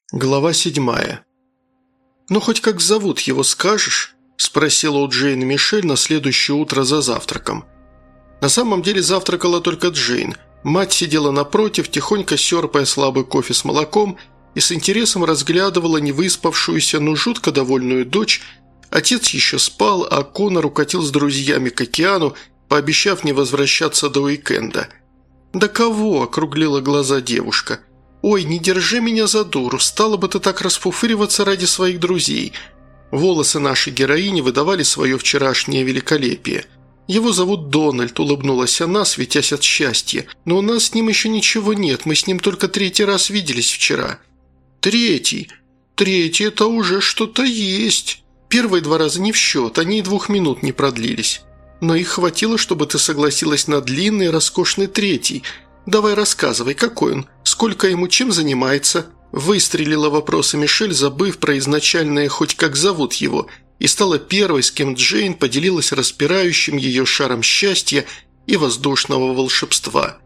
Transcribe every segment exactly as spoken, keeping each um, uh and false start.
Глава седьмая. «Ну, хоть как зовут его скажешь?» – спросила у Джейн Мишель на следующее утро за завтраком. На самом деле завтракала только Джейн. Мать сидела напротив, тихонько сёрпая слабый кофе с молоком и с интересом разглядывала невыспавшуюся, но жутко довольную дочь. Отец еще спал, а Конор укатил с друзьями к океану, пообещав не возвращаться до уикенда. «Да кого?» – округлила глаза девушка. «Ой, не держи меня за дуру, стала бы ты так расфуфыриваться ради своих друзей». Волосы нашей героини выдавали свое вчерашнее великолепие. «Его зовут Дональд», – улыбнулась она, светясь от счастья. «Но у нас с ним еще ничего нет, мы с ним только третий раз виделись вчера». «Третий? Третий – это уже что-то есть. Первые два раза не в счет, они и двух минут не продлились. Но их хватило, чтобы ты согласилась на длинный, роскошный третий. Давай рассказывай, какой он, сколько ему, чем занимается?» Выстрелила вопросы Мишель, забыв про изначальное «хоть как зовут его», и стала первой, с кем Джейн поделилась распирающим ее шаром счастья и воздушного волшебства.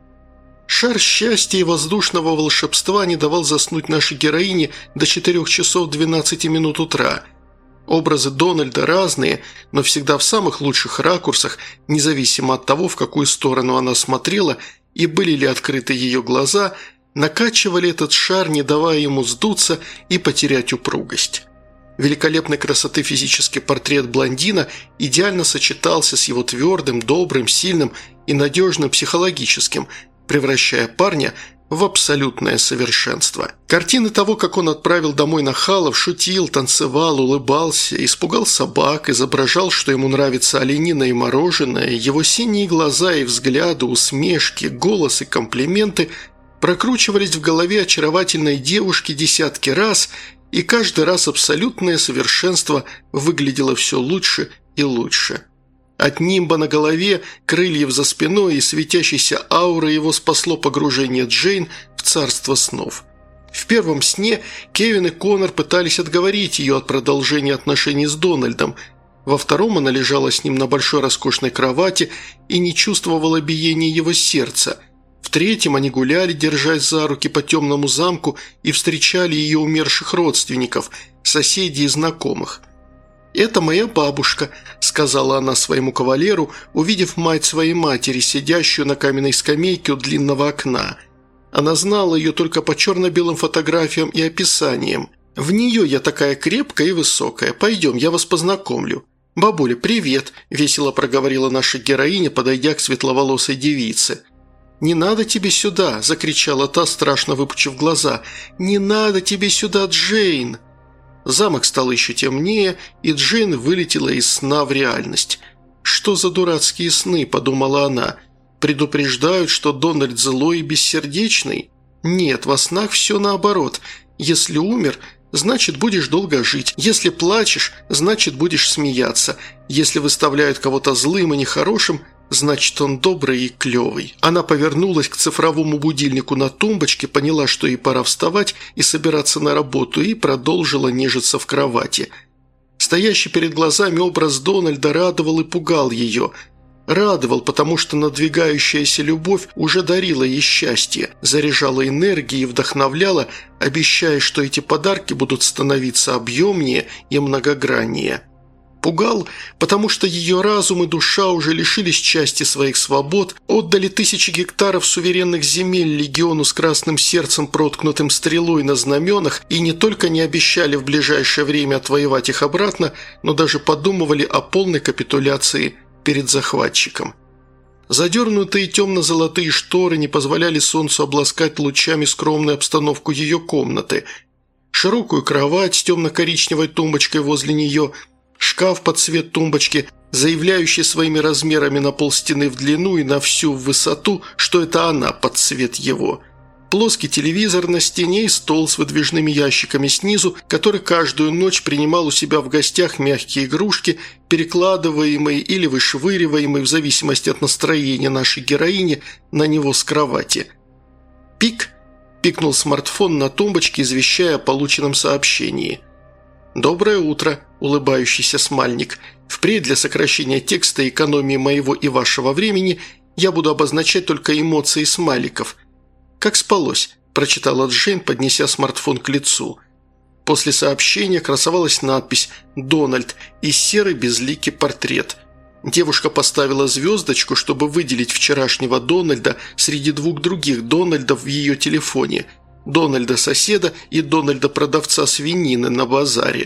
Шар счастья и воздушного волшебства не давал заснуть нашей героине до четырёх часов двенадцати минут утра. Образы Дональда разные, но всегда в самых лучших ракурсах, независимо от того, в какую сторону она смотрела и были ли открыты ее глаза, накачивали этот шар, не давая ему сдуться и потерять упругость. Великолепной красоты физический портрет блондина идеально сочетался с его твердым, добрым, сильным и надежным психологическим, превращая парня в абсолютное совершенство. Картины того, как он отправил домой нахалов, шутил, танцевал, улыбался, испугал собак, изображал, что ему нравится оленина и мороженое, его синие глаза и взгляды, усмешки, голос и комплименты прокручивались в голове очаровательной девушки десятки раз, и каждый раз абсолютное совершенство выглядело все лучше и лучше. От нимба на голове, крыльев за спиной и светящейся ауры его спасло погружение Джейн в царство снов. В первом сне Кевин и Конор пытались отговорить ее от продолжения отношений с Дональдом. Во втором она лежала с ним на большой роскошной кровати и не чувствовала биения его сердца. В третьем они гуляли, держась за руки по темному замку, и встречали ее умерших родственников, соседей и знакомых. «Это моя бабушка», – сказала она своему кавалеру, увидев мать своей матери, сидящую на каменной скамейке у длинного окна. Она знала ее только по черно-белым фотографиям и описаниям. «В нее я такая крепкая и высокая. Пойдем, я вас познакомлю». «Бабуля, привет», – весело проговорила наша героиня, подойдя к светловолосой девице. «Не надо тебе сюда!» – закричала та, страшно выпучив глаза. «Не надо тебе сюда, Джейн!» Замок стал еще темнее, и Джейн вылетела из сна в реальность. «Что за дурацкие сны?» – подумала она. «Предупреждают, что Дональд злой и бессердечный? Нет, во снах все наоборот. Если умер, значит, будешь долго жить. Если плачешь, значит, будешь смеяться. Если выставляют кого-то злым и нехорошим, значит, он добрый и клевый». Она повернулась к цифровому будильнику на тумбочке, поняла, что ей пора вставать и собираться на работу, и продолжила нежиться в кровати. Стоящий перед глазами образ Дональда радовал и пугал ее. Радовал, потому что надвигающаяся любовь уже дарила ей счастье, заряжала энергией и вдохновляла, обещая, что эти подарки будут становиться объемнее и многограннее. Пугал, потому что ее разум и душа уже лишились части своих свобод, отдали тысячи гектаров суверенных земель легиону с красным сердцем, проткнутым стрелой на знаменах, и не только не обещали в ближайшее время отвоевать их обратно, но даже подумывали о полной капитуляции перед захватчиком. Задернутые темно-золотые шторы не позволяли солнцу обласкать лучами скромную обстановку ее комнаты. Широкую кровать с темно-коричневой тумбочкой возле нее – шкаф под цвет тумбочки, заявляющий своими размерами на полстены в длину и на всю в высоту, что это она под цвет его. Плоский телевизор на стене и стол с выдвижными ящиками снизу, который каждую ночь принимал у себя в гостях мягкие игрушки, перекладываемые или вышвыриваемые в зависимости от настроения нашей героини на него с кровати. «Пик!» – пикнул смартфон на тумбочке, извещая о полученном сообщении. «Доброе утро», – улыбающийся смальник. «Впредь для сокращения текста и экономии моего и вашего времени я буду обозначать только эмоции смайликов. Как спалось? – прочитала Джейн, поднеся смартфон к лицу. После сообщения красовалась надпись «Дональд» и серый безликий портрет. Девушка поставила звездочку, чтобы выделить вчерашнего Дональда среди двух других Дональдов в ее телефоне – Дональда-соседа и Дональда-продавца свинины на базаре.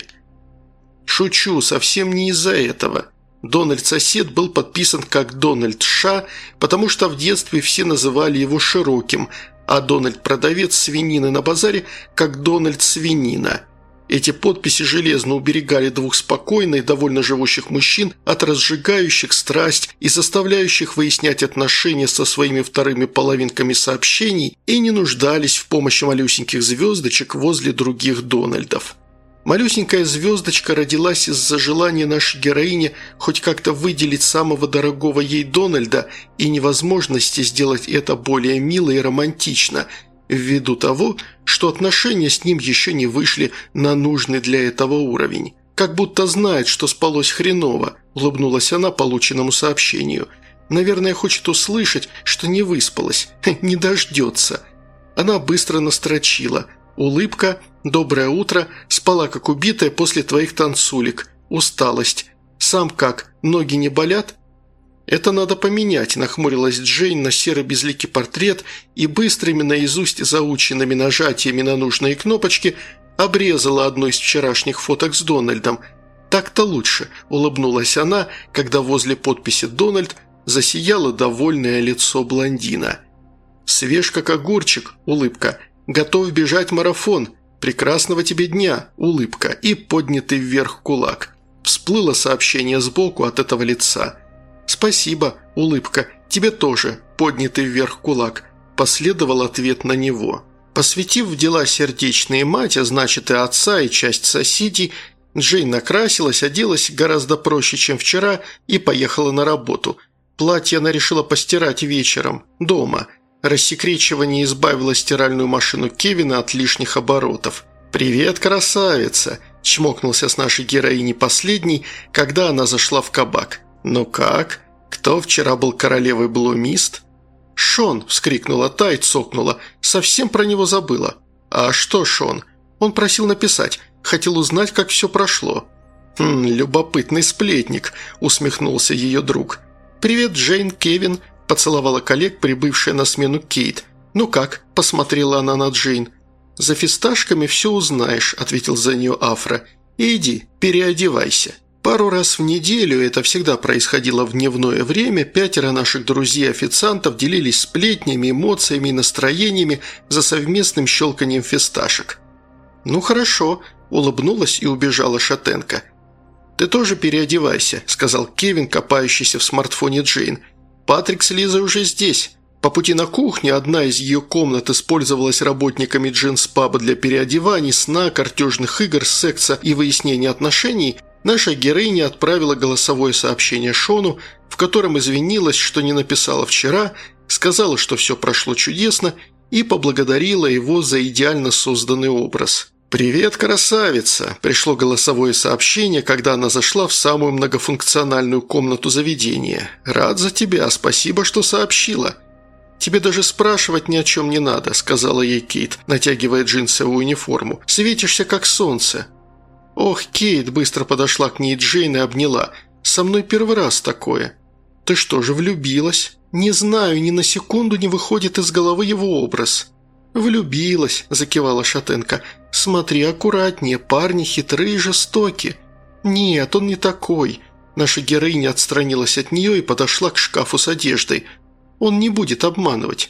Шучу, совсем не из-за этого. Дональд-сосед был подписан как Дональд Ша, потому что в детстве все называли его Широким, а Дональд-продавец свинины на базаре как Дональд-свинина. Эти подписи железно уберегали двух спокойно и довольно живущих мужчин от разжигающих страсть и заставляющих выяснять отношения со своими вторыми половинками сообщений и не нуждались в помощи малюсеньких звездочек возле других Дональдов. Малюсенькая звездочка родилась из-за желания нашей героини хоть как-то выделить самого дорогого ей Дональда и невозможности сделать это более мило и романтично – ввиду того, что отношения с ним еще не вышли на нужный для этого уровень. «Как будто знает, что спалось хреново», – улыбнулась она полученному сообщению. «Наверное, хочет услышать, что не выспалась. Не дождется». Она быстро настрочила. «Улыбка. Доброе утро. Спала как убитая после твоих танцулек. Усталость. Сам как? Ноги не болят?» «Это надо поменять», – нахмурилась Джейн на серый безликий портрет и быстрыми наизусть заученными нажатиями на нужные кнопочки обрезала одну из вчерашних фоток с Дональдом. «Так-то лучше», – улыбнулась она, когда возле подписи «Дональд» засияло довольное лицо блондина. «Свеж как огурчик», – улыбка. «Готов бежать марафон. Прекрасного тебе дня», – улыбка. И поднятый вверх кулак. Всплыло сообщение сбоку от этого лица. «Спасибо, улыбка. Тебе тоже», – поднятый вверх кулак. Последовал ответ на него. Посвятив в дела сердечные мать, а значит и отца, и часть соседей, Джейн накрасилась, оделась гораздо проще, чем вчера, и поехала на работу. Платье она решила постирать вечером, дома. Рассекречивание избавило стиральную машину Кевина от лишних оборотов. «Привет, красавица!» – чмокнулся с нашей героиней последний, когда она зашла в кабак. «Ну как? Кто вчера был королевой Блумист?» «Шон!» – вскрикнула та и цокнула. «Совсем про него забыла». «А что Шон?» «Он просил написать. Хотел узнать, как все прошло». «Хм, любопытный сплетник», – усмехнулся ее друг. «Привет, Джейн, Кевин», – поцеловала коллег, прибывшая на смену Кейт. «Ну как?» – посмотрела она на Джейн. «За фисташками все узнаешь», – ответил за нее Афра. «Иди, переодевайся». Пару раз в неделю, это всегда происходило в дневное время, пятеро наших друзей-официантов делились сплетнями, эмоциями и настроениями за совместным щелканием фисташек. «Ну хорошо», – улыбнулась и убежала шатенка. «Ты тоже переодевайся», – сказал Кевин, копающийся в смартфоне Джейн. «Патрик с Лизой уже здесь». По пути на кухню одна из ее комнат использовалась работниками джинс-паба для переодеваний, сна, картежных игр, секса и выяснения отношений. Наша героиня отправила голосовое сообщение Шону, в котором извинилась, что не написала вчера, сказала, что все прошло чудесно и поблагодарила его за идеально созданный образ. «Привет, красавица!» – пришло голосовое сообщение, когда она зашла в самую многофункциональную комнату заведения. «Рад за тебя, спасибо, что сообщила». «Тебе даже спрашивать ни о чем не надо», – сказала ей Кейт, натягивая джинсовую униформу. «Светишься, как солнце». «Ох, Кейт!» – быстро подошла к ней Джейн и обняла. «Со мной первый раз такое». «Ты что же, влюбилась?» «Не знаю, ни на секунду не выходит из головы его образ». «Влюбилась», – закивала шатенка. «Смотри аккуратнее, парни хитрые и жестоки». «Нет, он не такой». Наша героиня отстранилась от нее и подошла к шкафу с одеждой. «Он не будет обманывать».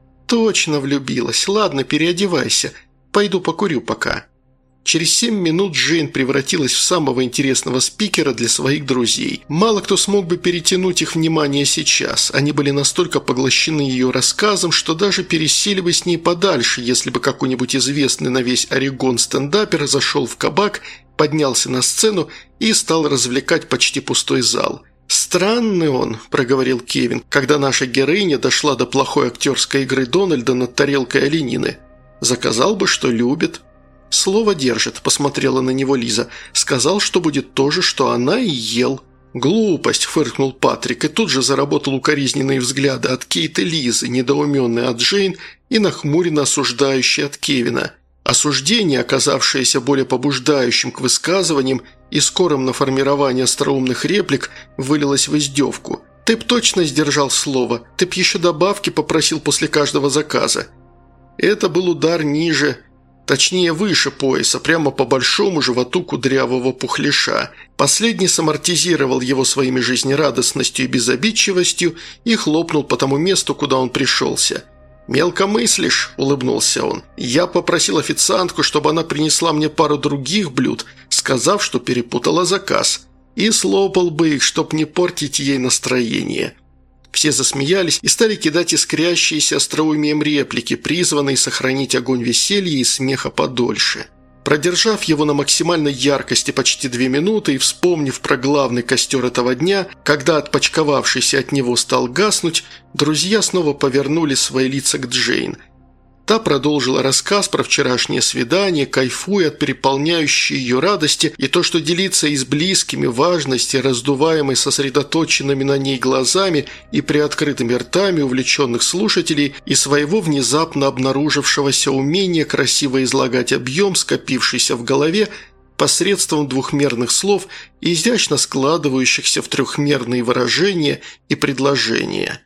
«Точно влюбилась. Ладно, переодевайся. Пойду покурю пока». Через семь минут Джейн превратилась в самого интересного спикера для своих друзей. Мало кто смог бы перетянуть их внимание сейчас. Они были настолько поглощены ее рассказом, что даже пересели бы с ней подальше, если бы какой-нибудь известный на весь Орегон стендапер зашел в кабак, поднялся на сцену и стал развлекать почти пустой зал. «Странный он», – проговорил Кевин, когда наша героиня дошла до плохой актерской игры Дональда над тарелкой оленины. «Заказал бы, что любит». «Слово держит», – посмотрела на него Лиза. «Сказал, что будет то же, что она и ел». «Глупость», – фыркнул Патрик, и тут же заработал укоризненные взгляды от Кейт и Лизы, недоуменные от Джейн и нахмуренно осуждающие от Кевина. Осуждение, оказавшееся более побуждающим к высказываниям и скорым на формирование остроумных реплик, вылилось в издевку. «Ты б точно сдержал слово, ты б еще добавки попросил после каждого заказа». Это был удар ниже, точнее выше пояса, прямо по большому животу кудрявого пухляша. Последний самортизировал его своими жизнерадостностью и безобидчивостью и хлопнул по тому месту, куда он пришелся. «Мелко мыслишь», – улыбнулся он. «Я попросил официантку, чтобы она принесла мне пару других блюд, сказав, что перепутала заказ, и слопал бы их, чтоб не портить ей настроение». Все засмеялись и стали кидать искрящиеся остроумием реплики, призванные сохранить огонь веселья и смеха подольше. Продержав его на максимальной яркости почти две минуты и вспомнив про главный костер этого дня, когда отпочковавшийся от него стал гаснуть, друзья снова повернули свои лица к Джейн. Та продолжила рассказ про вчерашнее свидание, кайфуя от переполняющей ее радости и то, что делиться и с близкими важности, раздуваемой сосредоточенными на ней глазами и приоткрытыми ртами увлеченных слушателей и своего внезапно обнаружившегося умения красиво излагать объем, скопившийся в голове, посредством двухмерных слов и изящно складывающихся в трехмерные выражения и предложения.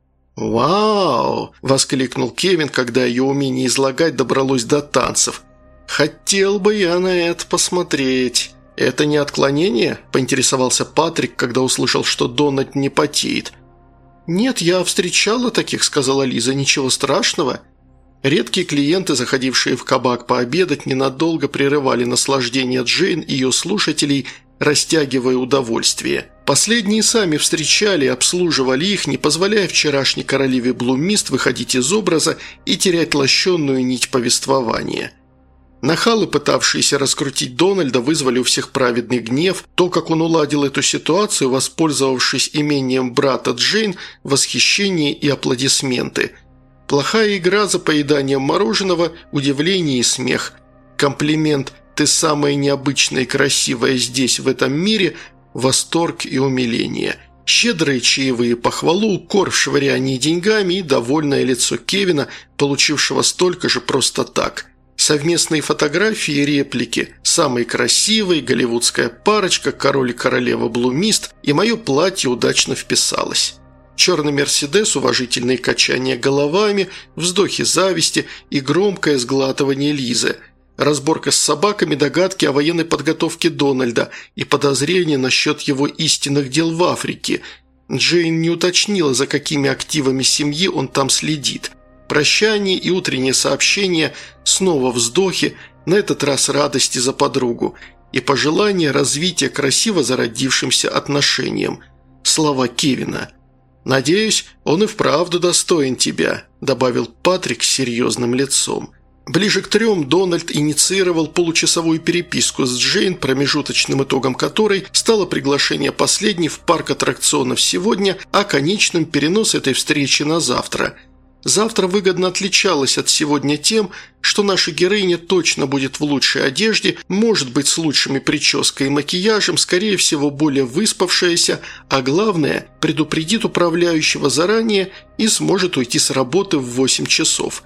«Вау!» – воскликнул Кевин, когда ее умение излагать добралось до танцев. «Хотел бы я на это посмотреть». «Это не отклонение?» – поинтересовался Патрик, когда услышал, что Дональд не потеет. «Нет, я встречала таких», – сказала Лиза, – «ничего страшного». Редкие клиенты, заходившие в кабак пообедать, ненадолго прерывали наслаждение Джейн и ее слушателей, растягивая удовольствие. Последние сами встречали и обслуживали их, не позволяя вчерашней королеве Блуммист выходить из образа и терять лощенную нить повествования. Нахалы, пытавшиеся раскрутить Дональда, вызвали у всех праведный гнев. То, как он уладил эту ситуацию, воспользовавшись имением брата Джейн, восхищение и аплодисменты. Плохая игра за поеданием мороженого, удивление и смех. Комплимент «ты самая необычная и красивая здесь, в этом мире», восторг и умиление. Щедрые чаевые похвалу, укор в швырянии деньгами и довольное лицо Кевина, получившего столько же просто так. Совместные фотографии и реплики, самые красивые, голливудская парочка, король и королева Блуммист, и мое платье удачно вписалось. Черный «Мерседес», уважительные качания головами, вздохи зависти и громкое сглатывание Лизы. Разборка с собаками, догадки о военной подготовке Дональда и подозрения насчет его истинных дел в Африке. Джейн не уточнила, за какими активами семьи он там следит. Прощание и утреннее сообщение, снова вздохи, на этот раз радости за подругу и пожелание развития красиво зародившимся отношениям. Слова Кевина. «Надеюсь, он и вправду достоин тебя», – добавил Патрик с серьезным лицом. Ближе к трем Дональд инициировал получасовую переписку с Джейн, промежуточным итогом которой стало приглашение последней в парк аттракционов сегодня, а конечным перенос этой встречи на завтра. Завтра выгодно отличалось от сегодня тем, что наша героиня точно будет в лучшей одежде, может быть с лучшими прической и макияжем, скорее всего более выспавшаяся, а главное – предупредит управляющего заранее и сможет уйти с работы в восемь часов.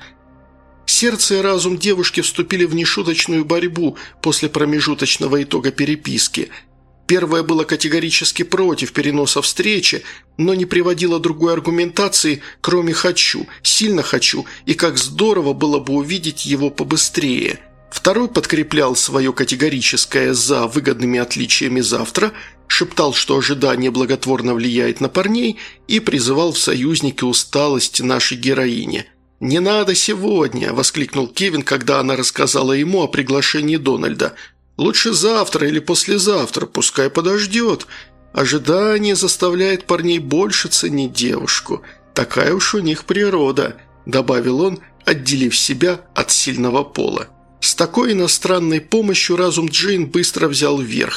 Сердце и разум девушки вступили в нешуточную борьбу после промежуточного итога переписки. Первое было категорически против переноса встречи, но не приводило другой аргументации, кроме «хочу», «сильно хочу» и «как здорово было бы увидеть его побыстрее». Второй подкреплял свое категорическое «за» выгодными отличиями завтра, шептал, что ожидание благотворно влияет на парней и призывал в союзники усталость нашей героини. «Не надо сегодня!» – воскликнул Кевин, когда она рассказала ему о приглашении Дональда. «Лучше завтра или послезавтра, пускай подождет. Ожидание заставляет парней больше ценить девушку. Такая уж у них природа», – добавил он, отделив себя от сильного пола. С такой иностранной помощью разум Джейн быстро взял вверх.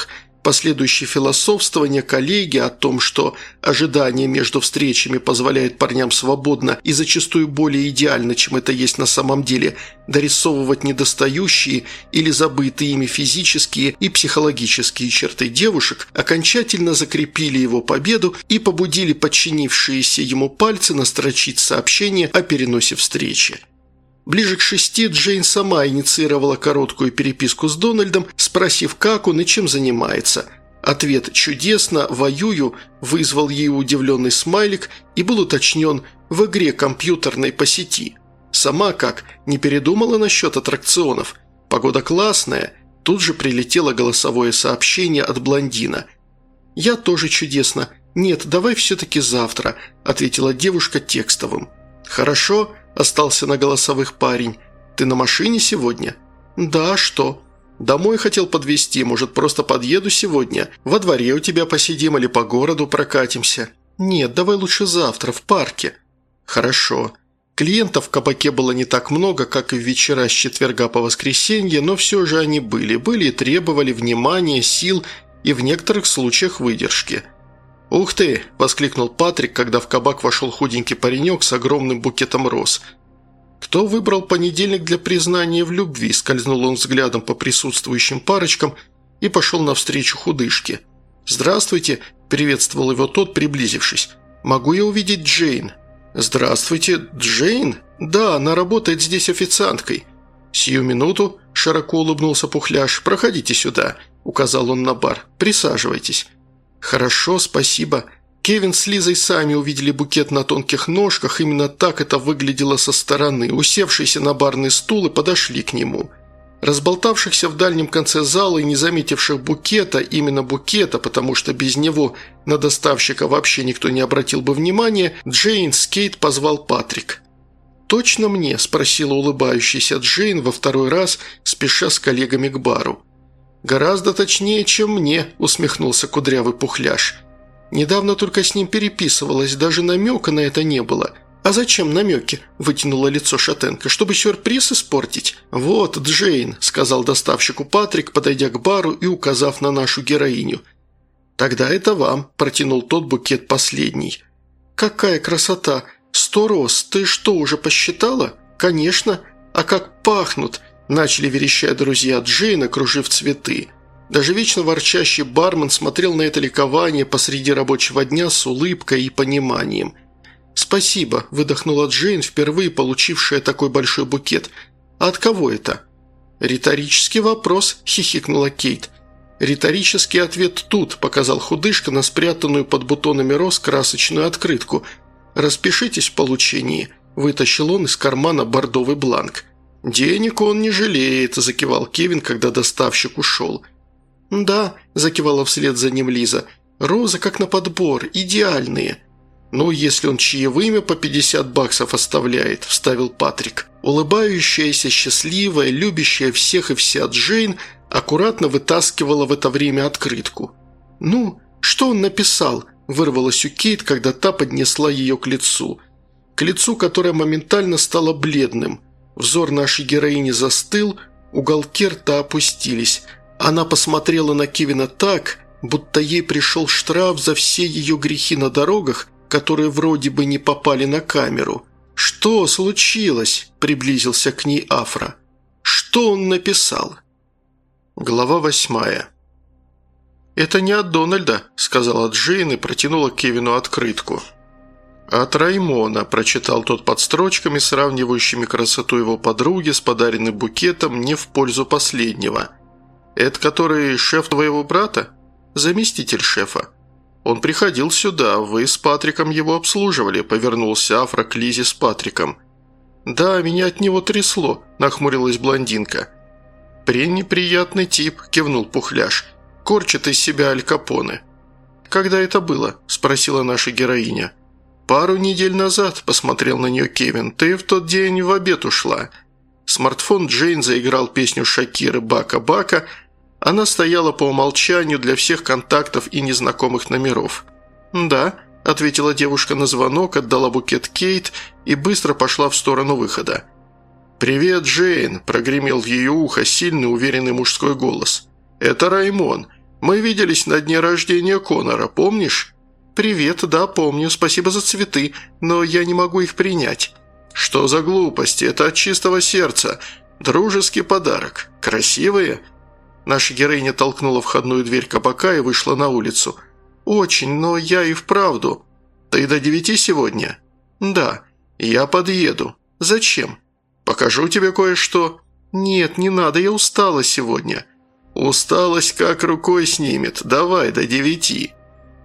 Последующее философствование коллеги о том, что ожидание между встречами позволяет парням свободно и зачастую более идеально, чем это есть на самом деле, дорисовывать недостающие или забытые ими физические и психологические черты девушек, окончательно закрепили его победу и побудили подчинившиеся ему пальцы настрочить сообщение о переносе встречи. Ближе к шести Джейн сама инициировала короткую переписку с Дональдом, спросив, как он и чем занимается. Ответ «чудесно, воюю» вызвал ей удивленный смайлик и был уточнен в игре компьютерной по сети. Сама как, не передумала насчет аттракционов? Погода классная. Тут же прилетело голосовое сообщение от блондина. «Я тоже чудесно. Нет, давай все-таки завтра», – ответила девушка текстовым. «Хорошо», – остался на голосовых парень. «Ты на машине сегодня?» «Да, что?» «Домой хотел подвезти, может, просто подъеду сегодня? Во дворе у тебя посидим или по городу прокатимся?» «Нет, давай лучше завтра, в парке». «Хорошо». Клиентов в кабаке было не так много, как и в вечера с четверга по воскресенье, но все же они были. Были и требовали внимания, сил и в некоторых случаях выдержки. «Ух ты!» – воскликнул Патрик, когда в кабак вошел худенький паренек с огромным букетом роз. «Кто выбрал понедельник для признания в любви?» – скользнул он взглядом по присутствующим парочкам и пошел навстречу худышке. «Здравствуйте!» – приветствовал его тот, приблизившись. «Могу я увидеть Джейн?» «Здравствуйте, Джейн?» «Да, она работает здесь официанткой». «Сию минуту», – широко улыбнулся Пухляш. «Проходите сюда», – указал он на бар. «Присаживайтесь». «Хорошо, спасибо». Кевин с Лизой сами увидели букет на тонких ножках, именно так это выглядело со стороны, усевшиеся на барный стул и подошли к нему. Разболтавшихся в дальнем конце зала и не заметивших букета, именно букета, потому что без него на доставщика вообще никто не обратил бы внимания, Джейн с Кейт позвал Патрик. «Точно мне?» – спросила улыбающаяся Джейн во второй раз, спеша с коллегами к бару. «Гораздо точнее, чем мне», – усмехнулся кудрявый Пухляш. «Недавно только с ним переписывалась, даже намека на это не было». «А зачем намеки?» – вытянуло лицо шатенка. «Чтобы сюрприз испортить?» «Вот, Джейн», – сказал доставщику Патрик, подойдя к бару и указав на нашу героиню. «Тогда это вам», – протянул тот букет последний. «Какая красота! Сто роз! Ты что, уже посчитала?» «Конечно! А как пахнут!» – начали верещать друзья Джейн, окружив цветы. Даже вечно ворчащий бармен смотрел на это ликование посреди рабочего дня с улыбкой и пониманием. «Спасибо», – выдохнула Джейн, впервые получившая такой большой букет. «А от кого это?» «Риторический вопрос», – хихикнула Кейт. «Риторический ответ тут», – показал худышка на спрятанную под бутонами роз красочную открытку. «Распишитесь в получении», – вытащил он из кармана бордовый бланк. «Денег он не жалеет», – закивал Кевин, когда доставщик ушел. «Да», – закивала вслед за ним Лиза. «Розы как на подбор, идеальные». «Ну, если он чаевыми по пятьдесят баксов оставляет», – вставил Патрик. Улыбающаяся, счастливая, любящая всех и вся Джейн аккуратно вытаскивала в это время открытку. «Ну, что он написал?» – вырвалась у Кейт, когда та поднесла ее к лицу. К лицу, которое моментально стало бледным. Взор нашей героини застыл, уголки рта опустились. Она посмотрела на Кевина так, будто ей пришел штраф за все ее грехи на дорогах, которые вроде бы не попали на камеру. «Что случилось?» – приблизился к ней Афра. «Что он написал?» Глава восьмая. «Это не от Дональда», – сказала Джейн и протянула Кевину открытку. «От Раймона», – прочитал тот под строчками, сравнивающими красоту его подруги с подаренным букетом не в пользу последнего. «Это который шеф твоего брата?» «Заместитель шефа». «Он приходил сюда, вы с Патриком его обслуживали», – повернулся Афра к Лизе с Патриком. «Да, меня от него трясло», – нахмурилась блондинка. «Пренеприятный тип», – кивнул Пухляш. «Корчит из себя Аль Капоне». «Когда это было?» – спросила наша героиня. «Пару недель назад», – посмотрел на нее Кевин. «Ты в тот день в обед ушла». Смартфон Джейн заиграл песню Шакиры «Бака-бака». Она стояла по умолчанию для всех контактов и незнакомых номеров. «Да», – ответила девушка на звонок, отдала букет Кейт и быстро пошла в сторону выхода. «Привет, Джейн», – прогремел в ее ухо сильный, уверенный мужской голос. «Это Раймон. Мы виделись на дне рождения Конора, помнишь?» «Привет, да, помню, спасибо за цветы, но я не могу их принять». «Что за глупости? Это от чистого сердца. Дружеский подарок. Красивые?» Наша героиня толкнула входную дверь кабака и вышла на улицу. «Очень, но я и вправду». «Ты до девяти сегодня?» «Да». «Я подъеду». «Зачем?» «Покажу тебе кое-что». «Нет, не надо, я устала сегодня». «Усталость как рукой снимет. Давай до девяти».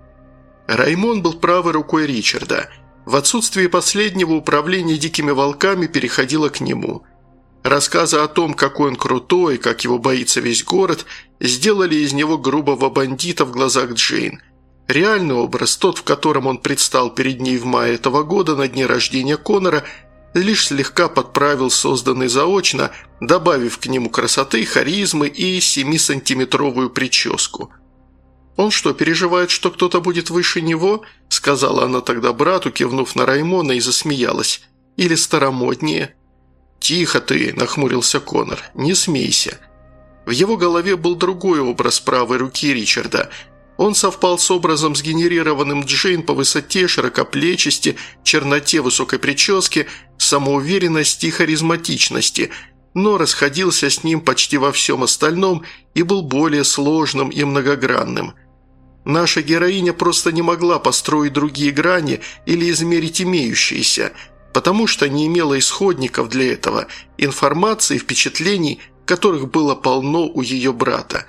Раймон был правой рукой Ричарда. В отсутствие последнего управление дикими волками переходило к нему. Рассказы о том, какой он крутой, как его боится весь город, сделали из него грубого бандита в глазах Джейн. Реальный образ, тот, в котором он предстал перед ней в мае этого года на дне рождения Конора, лишь слегка подправил созданный заочно, добавив к нему красоты, харизмы и семисантиметровую прическу. «Он что, переживает, что кто-то будет выше него?» – сказала она тогда брату, кивнув на Раймона, и засмеялась. «Или старомоднее?» «Тихо ты!» – нахмурился Конор. «Не смейся». В его голове был другой образ правой руки Ричарда. Он совпал с образом, сгенерированным Джейн по высоте, широкоплечести, черноте высокой прически, самоуверенности и харизматичности, но расходился с ним почти во всем остальном и был более сложным и многогранным. Наша героиня просто не могла построить другие грани или измерить имеющиеся, потому что не имела исходников для этого, информации и впечатлений, которых было полно у ее брата.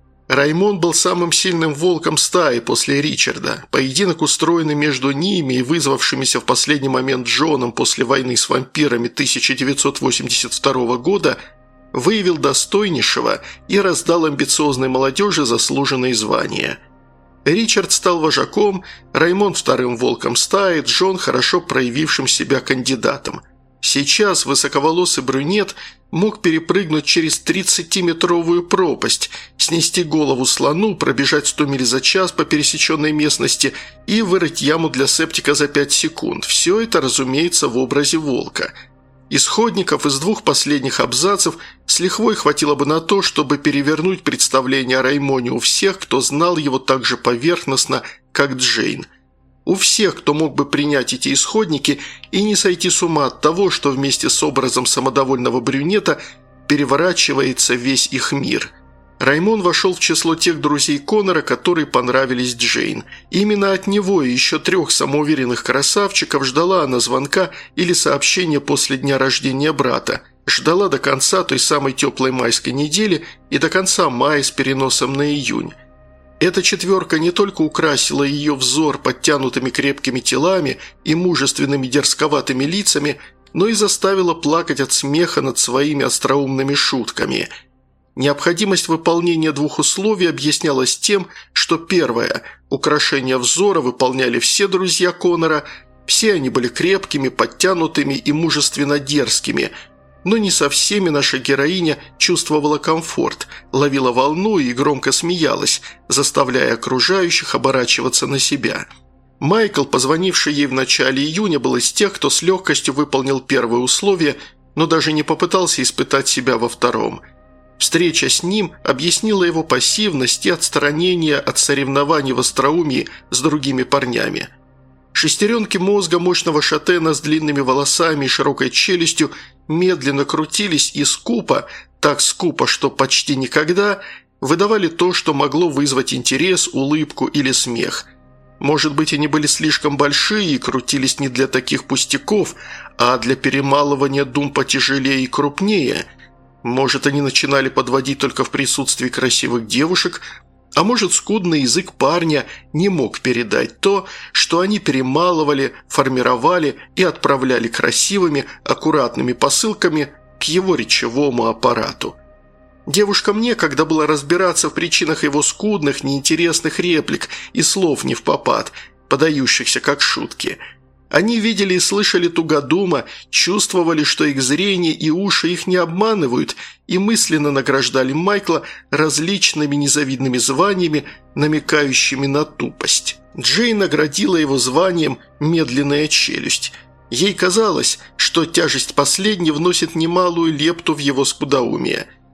Раймон был самым сильным волком стаи после Ричарда. Поединок, устроенный между ними и вызвавшимися в последний момент Джоном после войны с вампирами тысяча девятьсот восемьдесят второго года, выявил достойнейшего и раздал амбициозной молодежи заслуженные звания. Ричард стал вожаком, Раймон вторым волком стаи, Джон хорошо проявившим себя кандидатом. Сейчас высоковолосый брюнет мог перепрыгнуть через тридцатиметровую пропасть, снести голову слону, пробежать сто миль за час по пересеченной местности и вырыть яму для септика за пять секунд. Все это, разумеется, в образе волка. Исходников из двух последних абзацев с лихвой хватило бы на то, чтобы перевернуть представление о Раймоне у всех, кто знал его так же поверхностно, как Джейн. У всех, кто мог бы принять эти исходники и не сойти с ума от того, что вместе с образом самодовольного брюнета переворачивается весь их мир. Раймон вошел в число тех друзей Конора, которые понравились Джейн. Именно от него и еще трех самоуверенных красавчиков ждала она звонка или сообщения после дня рождения брата. Ждала до конца той самой теплой майской недели и до конца мая с переносом на июнь. Эта четверка не только украсила ее взор подтянутыми крепкими телами и мужественными дерзковатыми лицами, но и заставила плакать от смеха над своими остроумными шутками. Необходимость выполнения двух условий объяснялась тем, что первое – украшение взора выполняли все друзья Конора, все они были крепкими, подтянутыми и мужественно дерзкими – но не со всеми наша героиня чувствовала комфорт, ловила волну и громко смеялась, заставляя окружающих оборачиваться на себя. Майкл, позвонивший ей в начале июня, был из тех, кто с легкостью выполнил первое условие, но даже не попытался испытать себя во втором. Встреча с ним объяснила его пассивность и отстранение от соревнований в остроумии с другими парнями. Шестеренки мозга мощного шатена с длинными волосами и широкой челюстью медленно крутились и скупо, так скупо, что почти никогда, выдавали то, что могло вызвать интерес, улыбку или смех. Может быть, они были слишком большие и крутились не для таких пустяков, а для перемалывания дум потяжелее и крупнее. Может, они начинали подводить только в присутствии красивых девушек, а может, скудный язык парня не мог передать то, что они перемалывали, формировали и отправляли красивыми, аккуратными посылками к его речевому аппарату. Девушкам некогда было разбираться в причинах его скудных, неинтересных реплик и слов невпопад, подающихся как шутки. Они видели и слышали тугодума, чувствовали, что их зрение и уши их не обманывают, и мысленно награждали Майкла различными незавидными званиями, намекающими на тупость. Джейн наградила его званием «медленная челюсть». Ей казалось, что тяжесть последней вносит немалую лепту в его скудоумие.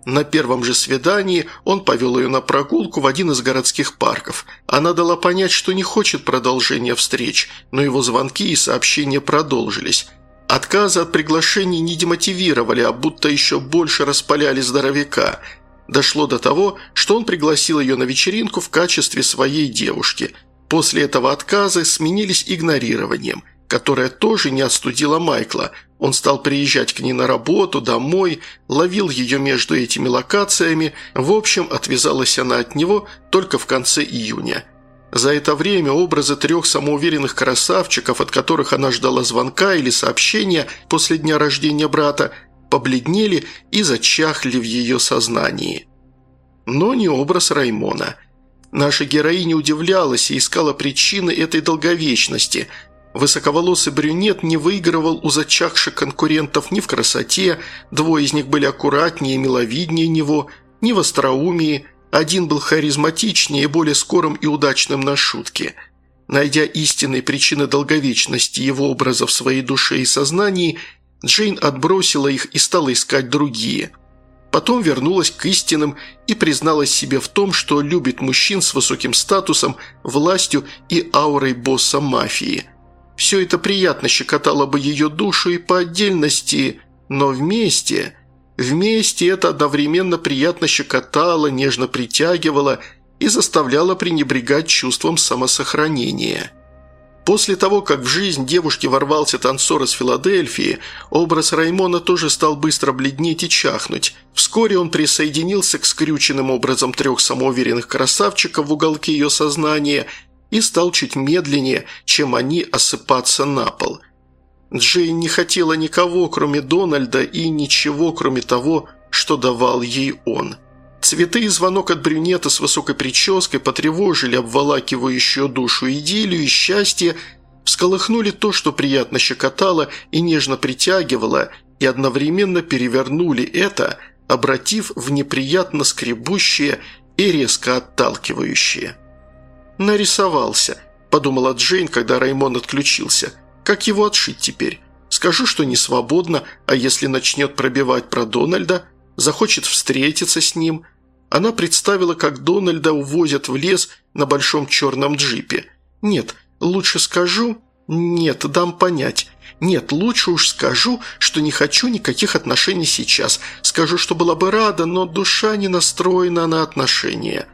На первом же свидании он повел ее на прогулку в один из городских парков. Она дала понять, что не хочет продолжения встреч, но его звонки и сообщения продолжились. Отказы от приглашений не демотивировали, а будто еще больше распаляли здоровяка. Дошло до того, что он пригласил ее на вечеринку в качестве своей девушки. После этого отказы сменились игнорированием, которое тоже не остудило Майкла. Он стал приезжать к ней на работу, домой, ловил ее между этими локациями. В общем, отвязалась она от него только в конце июня. За это время образы трех самоуверенных красавчиков, от которых она ждала звонка или сообщения после дня рождения брата, побледнели и зачахли в ее сознании. Но не образ Раймона. Наша героиня удивлялась и искала причины этой долговечности – Высоковолосый брюнет не выигрывал у зачахших конкурентов ни в красоте, двое из них были аккуратнее и миловиднее него, ни в остроумии, один был харизматичнее и более скорым и удачным на шутки. Найдя истинные причины долговечности его образа в своей душе и сознании, Джейн отбросила их и стала искать другие. Потом вернулась к истинным и призналась себе в том, что любит мужчин с высоким статусом, властью и аурой босса мафии. Все это приятно щекотало бы ее душу и по отдельности, но вместе... Вместе это одновременно приятно щекотало, нежно притягивало и заставляло пренебрегать чувством самосохранения. После того, как в жизнь девушки ворвался танцор из Филадельфии, образ Раймона тоже стал быстро бледнеть и чахнуть. Вскоре он присоединился к скрюченным образам трех самоуверенных красавчиков в уголке ее сознания и стал чуть медленнее, чем они, осыпаться на пол. Джейн не хотела никого, кроме Дональда, и ничего, кроме того, что давал ей он. Цветы и звонок от брюнета с высокой прической потревожили обволакивающую душу идиллию и счастье, всколыхнули то, что приятно щекотало и нежно притягивало, и одновременно перевернули это, обратив в неприятно скребущее и резко отталкивающее. «Нарисовался», – подумала Джейн, когда Раймон отключился. «Как его отшить теперь? Скажу, что не свободно, а если начнет пробивать про Дональда, захочет встретиться с ним». Она представила, как Дональда увозят в лес на большом черном джипе. «Нет, лучше скажу...» «Нет, дам понять. Нет, лучше уж скажу, что не хочу никаких отношений сейчас. Скажу, что была бы рада, но душа не настроена на отношения».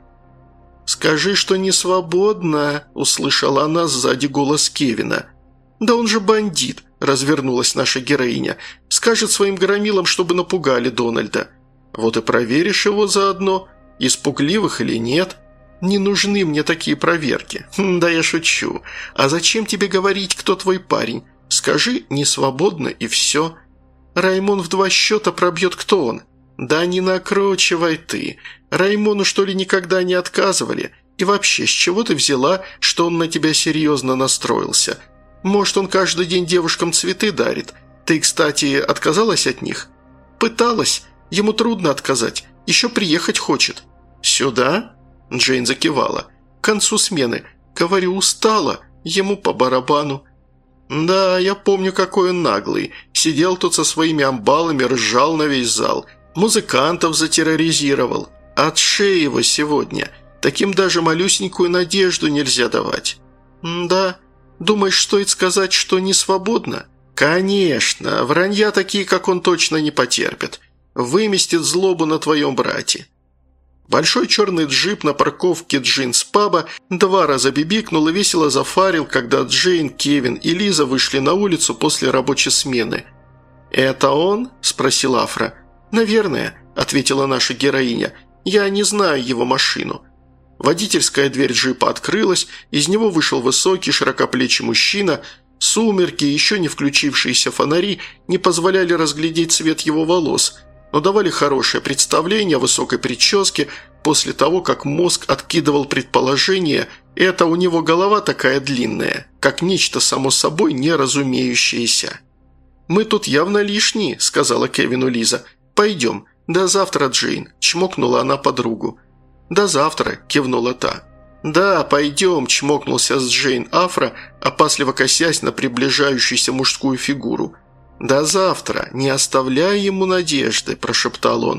«Скажи, что не свободна», – услышала она сзади голос Кевина. «Да он же бандит», – развернулась наша героиня. «Скажет своим громилам, чтобы напугали Дональда». «Вот и проверишь его заодно, испугливых или нет. Не нужны мне такие проверки». Хм, «Да я шучу. А зачем тебе говорить, кто твой парень? Скажи, не свободно и все. Раймон в два счета пробьет, кто он». «Да не накручивай ты. Раймону, что ли, никогда не отказывали? И вообще, с чего ты взяла, что он на тебя серьезно настроился? Может, он каждый день девушкам цветы дарит? Ты, кстати, отказалась от них?» «Пыталась. Ему трудно отказать. Еще приехать хочет». «Сюда?» – Джейн закивала. «К концу смены. Говорю, устала. Ему по барабану». «Да, я помню, какой он наглый. Сидел тут со своими амбалами, ржал на весь зал. Музыкантов затерроризировал. Отшей его сегодня. Таким даже малюсенькую надежду нельзя давать». «Да. Думаешь, стоит сказать, что не свободно?» «Конечно. Вранья такие, как он, точно не потерпят. Выместит злобу на твоем брате». Большой черный джип на парковке джинс-паба два раза бибикнул и весело зафарил, когда Джейн, Кевин и Лиза вышли на улицу после рабочей смены. «Это он?» – спросил Афра. «Наверное», – ответила наша героиня. «Я не знаю его машину». Водительская дверь джипа открылась, из него вышел высокий широкоплечий мужчина. Сумерки и еще не включившиеся фонари не позволяли разглядеть цвет его волос, но давали хорошее представление о высокой прическе после того, как мозг откидывал предположение «это у него голова такая длинная», как нечто само собой неразумеющееся. «Мы тут явно лишние», – сказала Кевину Лиза. «Пойдем. До завтра, Джейн», – чмокнула она подругу. «До завтра», – кивнула та. «Да, пойдем», – чмокнулся с Джейн Афра, опасливо косясь на приближающуюся мужскую фигуру. «До завтра, не оставляй ему надежды», – прошептал он.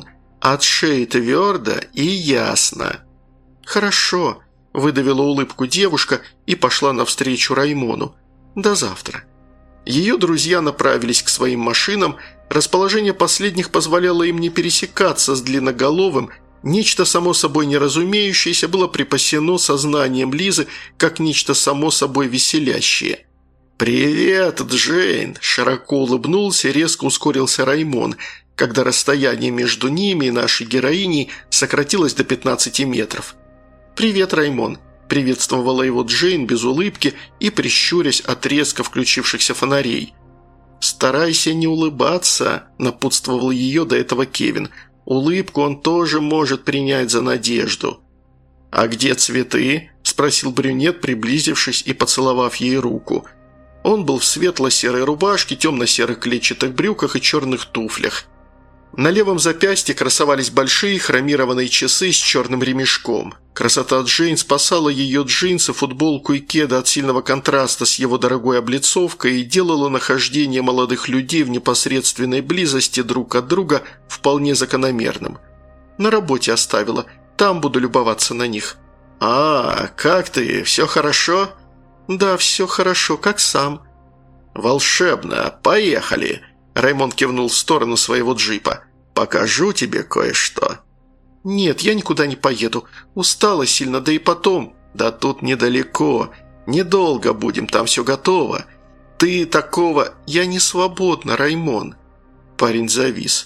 От шеи твердо и ясно». «Хорошо», – выдавила улыбку девушка и пошла навстречу Раймону. «До завтра». Ее друзья направились к своим машинам, расположение последних позволяло им не пересекаться с длинноголовым, нечто само собой неразумеющееся было припасено сознанием Лизы как нечто само собой веселящее. «Привет, Джейн!» – широко улыбнулся и резко ускорился Раймон, когда расстояние между ними и нашей героиней сократилось до пятнадцати метров. «Привет, Раймон!» – приветствовала его Джейн без улыбки и прищурясь от резко включившихся фонарей. «Старайся не улыбаться», – напутствовал ее до этого Кевин. «Улыбку он тоже может принять за надежду». «А где цветы?» – спросил брюнет, приблизившись и поцеловав ей руку. Он был в светло-серой рубашке, темно-серых клетчатых брюках и черных туфлях. На левом запястье красовались большие хромированные часы с черным ремешком. Красота Джейн спасала ее джинсы, футболку и кеды от сильного контраста с его дорогой облицовкой и делала нахождение молодых людей в непосредственной близости друг от друга вполне закономерным. «На работе оставила. Там буду любоваться на них». «А, как ты? Все хорошо?» «Да, все хорошо, как сам». «Волшебно! Поехали!» Раймон кивнул в сторону своего джипа. «Покажу тебе кое-что». «Нет, я никуда не поеду. Устала сильно, да и потом». «Да тут недалеко. Недолго будем, там все готово. Ты такого...» «Я не свободна, Раймон». Парень завис.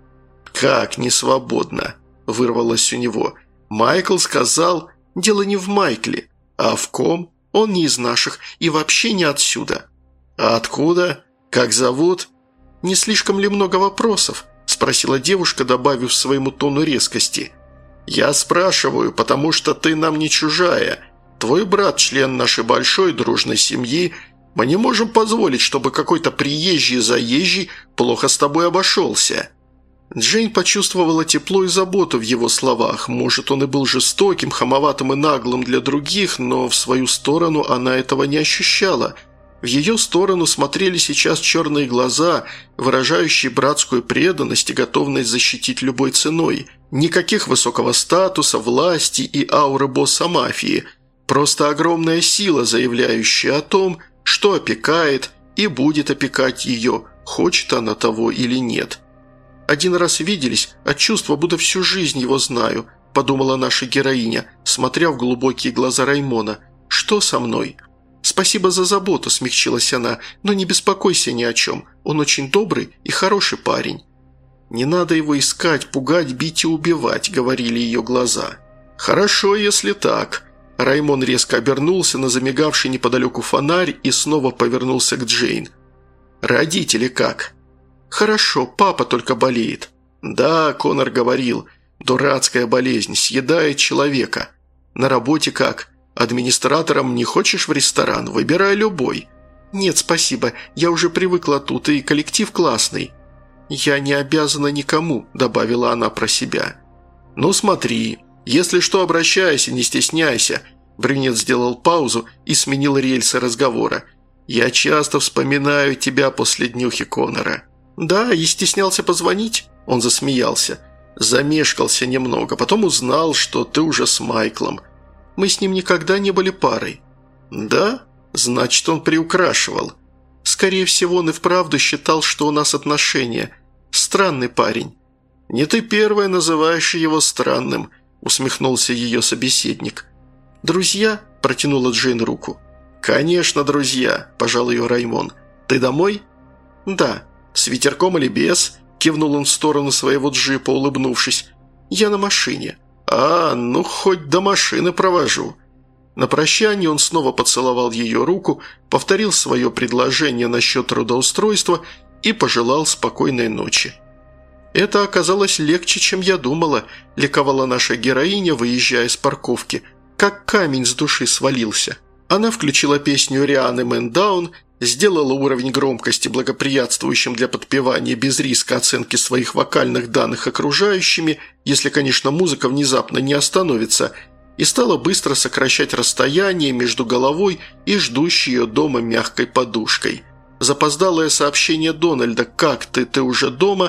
«Как не свободна?» – вырвалось у него. «Майкл сказал...» «Дело не в Майкле. А в ком? Он не из наших и вообще не отсюда». «А откуда? Как зовут?» «Не слишком ли много вопросов?» – спросила девушка, добавив своему тону резкости. «Я спрашиваю, потому что ты нам не чужая. Твой брат – член нашей большой дружной семьи. Мы не можем позволить, чтобы какой-то приезжий-заезжий плохо с тобой обошелся». Джейн почувствовала тепло и заботу в его словах. Может, он и был жестоким, хамоватым и наглым для других, но в свою сторону она этого не ощущала. В ее сторону смотрели сейчас черные глаза, выражающие братскую преданность и готовность защитить любой ценой. Никаких высокого статуса, власти и ауры босса мафии. Просто огромная сила, заявляющая о том, что опекает и будет опекать ее, хочет она того или нет. «Один раз виделись, от чувства, будто всю жизнь его знаю», – подумала наша героиня, смотря в глубокие глаза Раймона. «Что со мной?» «Спасибо за заботу», – смягчилась она, – «но не беспокойся ни о чем. Он очень добрый и хороший парень». «Не надо его искать, пугать, бить и убивать», – говорили ее глаза. «Хорошо, если так». Раймон резко обернулся на замигавший неподалеку фонарь и снова повернулся к Джейн. «Родители как?» «Хорошо, папа только болеет». «Да, Конор говорил, дурацкая болезнь, съедает человека. На работе как? Администратором не хочешь в ресторан? Выбирай любой». «Нет, спасибо, я уже привыкла тут, и коллектив классный». «Я не обязана никому», – добавила она про себя. «Ну смотри, если что, обращайся, не стесняйся». Брюнет сделал паузу и сменил рельсы разговора. «Я часто вспоминаю тебя после днюхи Конора». «Да, и стеснялся позвонить?» Он засмеялся. «Замешкался немного, потом узнал, что ты уже с Майклом. Мы с ним никогда не были парой». «Да? Значит, он приукрашивал». «Скорее всего, он и вправду считал, что у нас отношения. Странный парень». «Не ты первая называешь его странным», – усмехнулся ее собеседник. «Друзья?» – протянула Джейн руку. «Конечно, друзья», – пожал ее Раймон. «Ты домой?» «Да». «С ветерком или без?» – кивнул он в сторону своего джипа, улыбнувшись. «Я на машине». «А, ну хоть до машины провожу». На прощание он снова поцеловал ее руку, повторил свое предложение насчет трудоустройства и пожелал спокойной ночи. «Это оказалось легче, чем я думала», – ликовала наша героиня, выезжая с парковки. «Как камень с души свалился». Она включила песню Рианы «Man Down», сделала уровень громкости благоприятствующим для подпевания без риска оценки своих вокальных данных окружающими, если, конечно, музыка внезапно не остановится, и стала быстро сокращать расстояние между головой и ждущей ее дома мягкой подушкой. Запоздалое сообщение Дональда «Как ты? Ты уже дома?»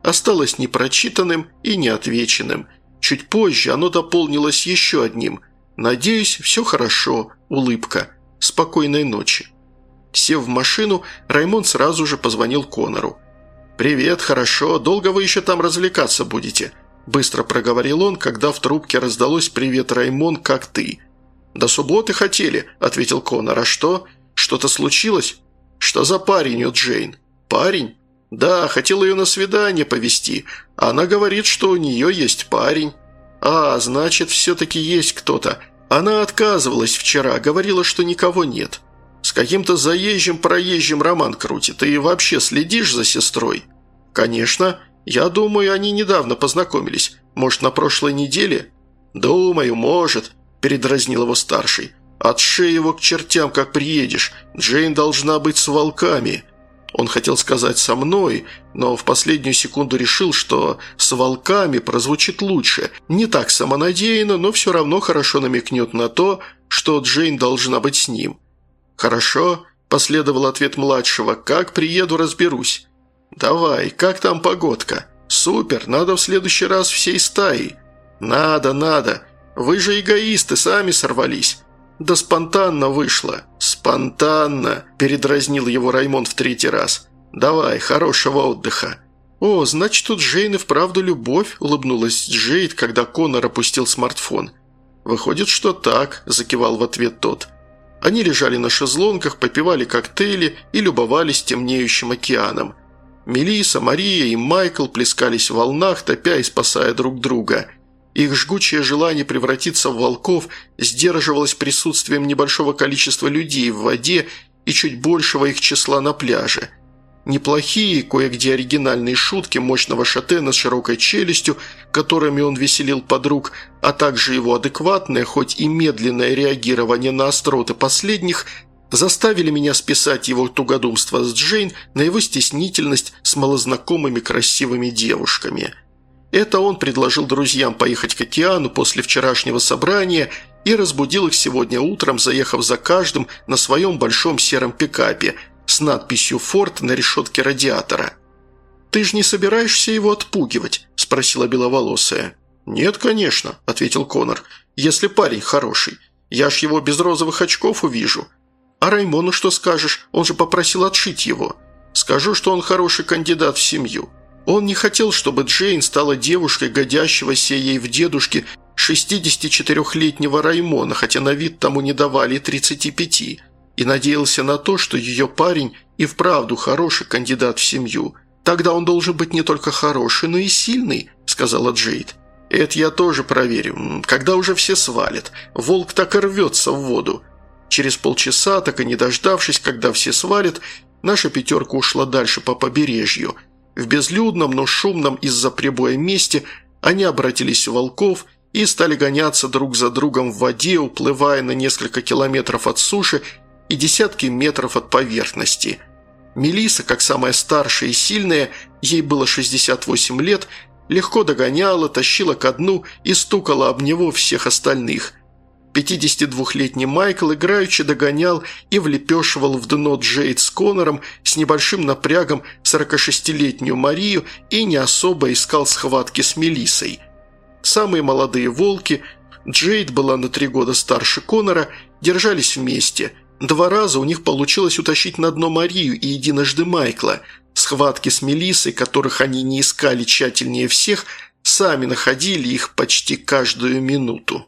осталось непрочитанным и неотвеченным. Чуть позже оно дополнилось еще одним. «Надеюсь, все хорошо. Улыбка. Спокойной ночи». Сев в машину, Раймонд сразу же позвонил Конору. «Привет, хорошо. Долго вы еще там развлекаться будете?» Быстро проговорил он, когда в трубке раздалось «Привет, Раймонд, как ты?» «До субботы хотели», – ответил Конор. «А что? Что-то случилось?» «Что за парень у Джейн?» «Парень?» «Да, хотел ее на свидание повезти. Она говорит, что у нее есть парень». «А, значит, все-таки есть кто-то. Она отказывалась вчера, говорила, что никого нет. С каким-то заезжим-проезжим роман крутит. Ты вообще следишь за сестрой?» «Конечно. Я думаю, они недавно познакомились. Может, на прошлой неделе?» «Думаю, может», – передразнил его старший. «Отшей его к чертям, как приедешь. Джейн должна быть с волками». Он хотел сказать «со мной», но в последнюю секунду решил, что «с волками» прозвучит лучше. Не так самонадеянно, но все равно хорошо намекнет на то, что Джейн должна быть с ним. «Хорошо», – последовал ответ младшего, – «как приеду, разберусь». «Давай, как там погодка?» «Супер, надо в следующий раз всей стаей». «Надо, надо. Вы же эгоисты, сами сорвались». «Да спонтанно вышло». «Спонтанно», – передразнил его Раймонд в третий раз. «Давай, хорошего отдыха». «О, значит, тут Джейн и вправду любовь», – улыбнулась Джейд, когда Конор опустил смартфон. «Выходит, что так», – закивал в ответ тот. Они лежали на шезлонгах, попивали коктейли и любовались темнеющим океаном. Мелисса, Мария и Майкл плескались в волнах, топя и спасая друг друга. Их жгучее желание превратиться в волков сдерживалось присутствием небольшого количества людей в воде и чуть большего их числа на пляже. Неплохие, кое-где оригинальные шутки мощного шатена с широкой челюстью, которыми он веселил подруг, а также его адекватное, хоть и медленное реагирование на остроты последних, заставили меня списать его тугодумство с Джейн на его стеснительность с малознакомыми красивыми девушками. Это он предложил друзьям поехать к океану после вчерашнего собрания и разбудил их сегодня утром, заехав за каждым на своем большом сером пикапе с надписью «Форд» на решетке радиатора. «Ты же не собираешься его отпугивать?» – спросила беловолосая. «Нет, конечно», – ответил Конор, – «если парень хороший. Я ж его без розовых очков увижу». «А Раймону что скажешь? Он же попросил отшить его». «Скажу, что он хороший кандидат в семью». Он не хотел, чтобы Джейн стала девушкой, годящегося ей в дедушке шестидесятичетырехлетнего Раймона, хотя на вид тому не давали тридцати пяти, и надеялся на то, что ее парень и вправду хороший кандидат в семью. «Тогда он должен быть не только хороший, но и сильный», – сказала Джейд. «Это я тоже проверю. Когда уже все свалят. Волк так и рвется в воду». Через полчаса, так и не дождавшись, когда все свалят, наша пятерка ушла дальше по побережью. В безлюдном, но шумном из-за прибоя месте они обратились в волков и стали гоняться друг за другом в воде, уплывая на несколько километров от суши и десятки метров от поверхности. Мелисса, как самая старшая и сильная, ей было шестьдесят восемь лет, легко догоняла, тащила ко дну и стукала об него всех остальных. пятидесятидвухлетний Майкл играючи догонял и влепешивал в дно Джейд с Конором с небольшим напрягом сорокашестилетнюю Марию и не особо искал схватки с Мелиссой. Самые молодые волки, Джейд была на три года старше Конора, держались вместе. Два раза у них получилось утащить на дно Марию и единожды Майкла. Схватки с Мелиссой, которых они не искали тщательнее всех, сами находили их почти каждую минуту.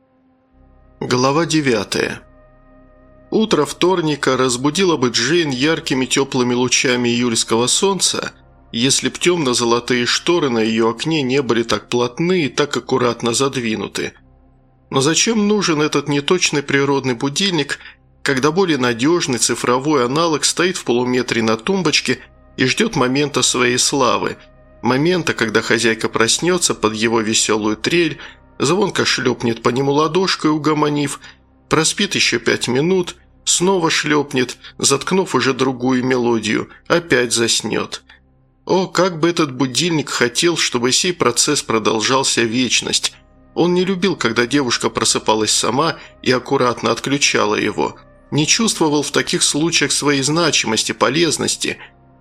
Глава девятая. Утро вторника разбудило бы Джейн яркими теплыми лучами июльского солнца, если б темно-золотые шторы на ее окне не были так плотны и так аккуратно задвинуты. Но зачем нужен этот неточный природный будильник, когда более надежный цифровой аналог стоит в полуметре на тумбочке и ждет момента своей славы, момента, когда хозяйка проснется под его веселую трель, звонко шлепнет по нему ладошкой, угомонив, проспит еще пять минут, снова шлепнет, заткнув уже другую мелодию, опять заснет. О, как бы этот будильник хотел, чтобы сей процесс продолжался вечность. Он не любил, когда девушка просыпалась сама и аккуратно отключала его. Не чувствовал в таких случаях своей значимости, полезности.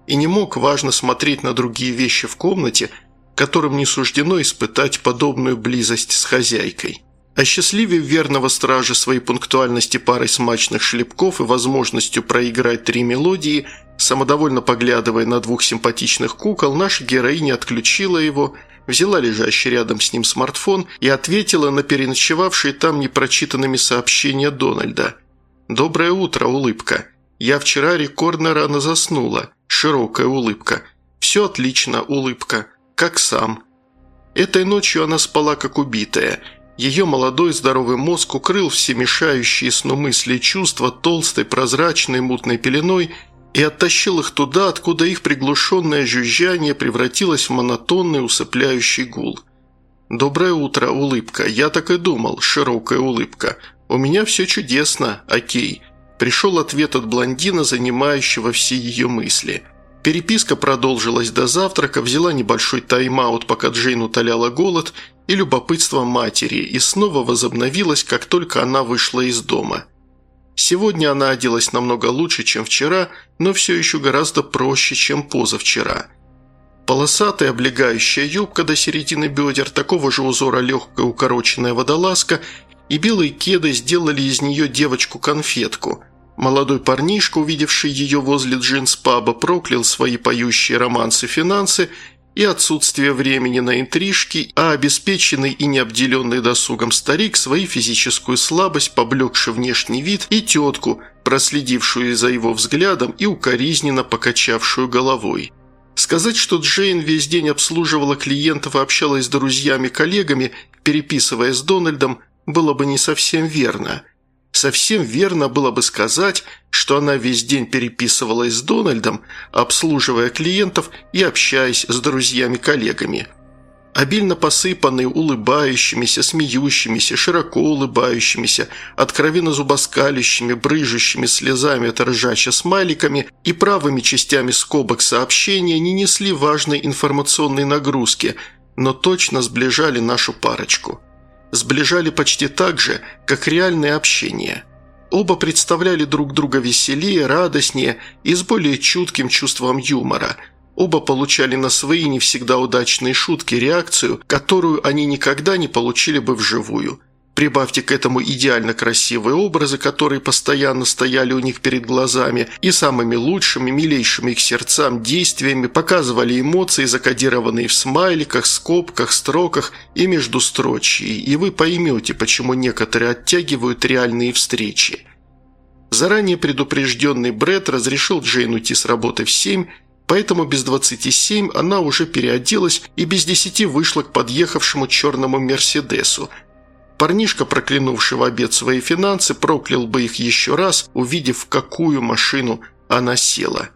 и не мог важно смотреть на другие вещи в комнате, которым не суждено испытать подобную близость с хозяйкой. Осчастливив верного стража своей пунктуальности парой смачных шлепков и возможностью проиграть три мелодии, самодовольно поглядывая на двух симпатичных кукол, наша героиня отключила его, взяла лежащий рядом с ним смартфон и ответила на переночевавшие там непрочитанными сообщения Дональда. «Доброе утро, улыбка. Я вчера рекордно рано заснула. Широкая улыбка. Все отлично, улыбка. Как сам». Этой ночью она спала как убитая. Ее молодой здоровый мозг укрыл все мешающие сну мысли и чувства толстой, прозрачной, мутной пеленой и оттащил их туда, откуда их приглушенное жужжание превратилось в монотонный усыпляющий гул. «Доброе утро, улыбка. Я так и думал. Широкая улыбка. У меня все чудесно. Окей». Пришел ответ от блондина, занимающего все ее мысли. Переписка продолжилась до завтрака, взяла небольшой тайм-аут, пока Джейн утоляла голод и любопытство матери, и снова возобновилась, как только она вышла из дома. Сегодня она оделась намного лучше, чем вчера, но все еще гораздо проще, чем позавчера. Полосатая облегающая юбка до середины бедер, такого же узора легкая укороченная водолазка и белые кеды сделали из нее девочку-конфетку. Молодой парнишка, увидевший ее возле джинс-паба, проклял свои поющие романсы-финансы и отсутствие времени на интрижки, а обеспеченный и необделенный досугом старик свои физическую слабость, поблекший внешний вид и тетку, проследившую за его взглядом и укоризненно покачавшую головой. Сказать, что Джейн весь день обслуживала клиентов и общалась с друзьями-коллегами, переписывая с Дональдом, было бы не совсем верно. Совсем верно было бы сказать, что она весь день переписывалась с Дональдом, обслуживая клиентов и общаясь с друзьями-коллегами. Обильно посыпанный улыбающимися, смеющимися, широко улыбающимися, откровенно зубоскалящими, брыжущими слезами от ржача смайликами и правыми частями скобок сообщения не несли важной информационной нагрузки, но точно сближали нашу парочку. Сближали почти так же, как реальное общение. Оба представляли друг друга веселее, радостнее и с более чутким чувством юмора. Оба получали на свои не всегда удачные шутки реакцию, которую они никогда не получили бы вживую. Прибавьте к этому идеально красивые образы, которые постоянно стояли у них перед глазами и самыми лучшими, милейшими их сердцам действиями показывали эмоции, закодированные в смайликах, скобках, строках и междустрочии, и вы поймете, почему некоторые оттягивают реальные встречи. Заранее предупрежденный Брэд разрешил Джейн уйти с работы в семь, поэтому без двадцати семь она уже переоделась и без десяти вышла к подъехавшему черному «Мерседесу». Парнишка, проклянувший в обед свои финансы, проклял бы их еще раз, увидев, в какую машину она села.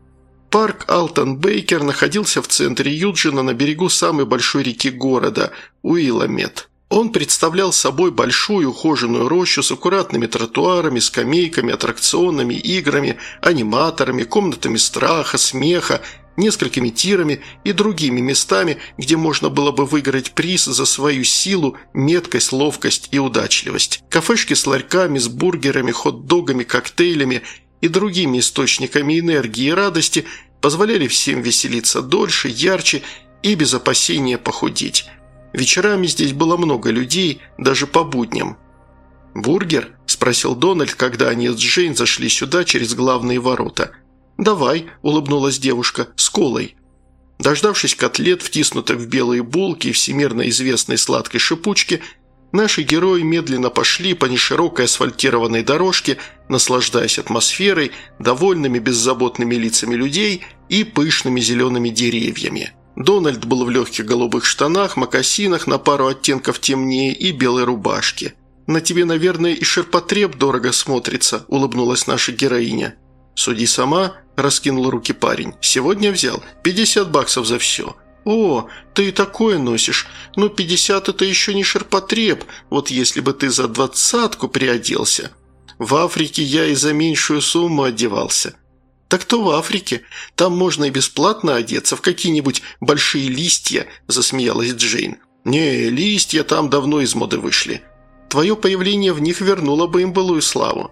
Парк Алтон-Бейкер находился в центре Юджина на берегу самой большой реки города – Уилламет. Он представлял собой большую ухоженную рощу с аккуратными тротуарами, скамейками, аттракционами, играми, аниматорами, комнатами страха, смеха, несколькими тирами и другими местами, где можно было бы выиграть приз за свою силу, меткость, ловкость и удачливость. Кафешки с ларьками, с бургерами, хот-догами, коктейлями и другими источниками энергии и радости позволяли всем веселиться дольше, ярче и без опасения похудеть. Вечерами здесь было много людей, даже по будням. «Бургер?» – спросил Дональд, когда они с Джейн зашли сюда через главные ворота. «Давай», – улыбнулась девушка, – «с колой». Дождавшись котлет, втиснутых в белые булки и всемирно известной сладкой шипучки, наши герои медленно пошли по неширокой асфальтированной дорожке, наслаждаясь атмосферой, довольными беззаботными лицами людей и пышными зелеными деревьями. Дональд был в легких голубых штанах, мокасинах на пару оттенков темнее и белой рубашке. «На тебе, наверное, и ширпотреб дорого смотрится», – улыбнулась наша героиня. «Суди сама», – раскинул руки парень. «Сегодня взял. пятьдесят баксов за все». «О, ты и такое носишь. Но пятьдесят – это еще не ширпотреб. Вот если бы ты за двадцатку приоделся. В Африке я и за меньшую сумму одевался». «Так то в Африке. Там можно и бесплатно одеться в какие-нибудь большие листья», – засмеялась Джейн. «Не, листья там давно из моды вышли. Твое появление в них вернуло бы им былую славу».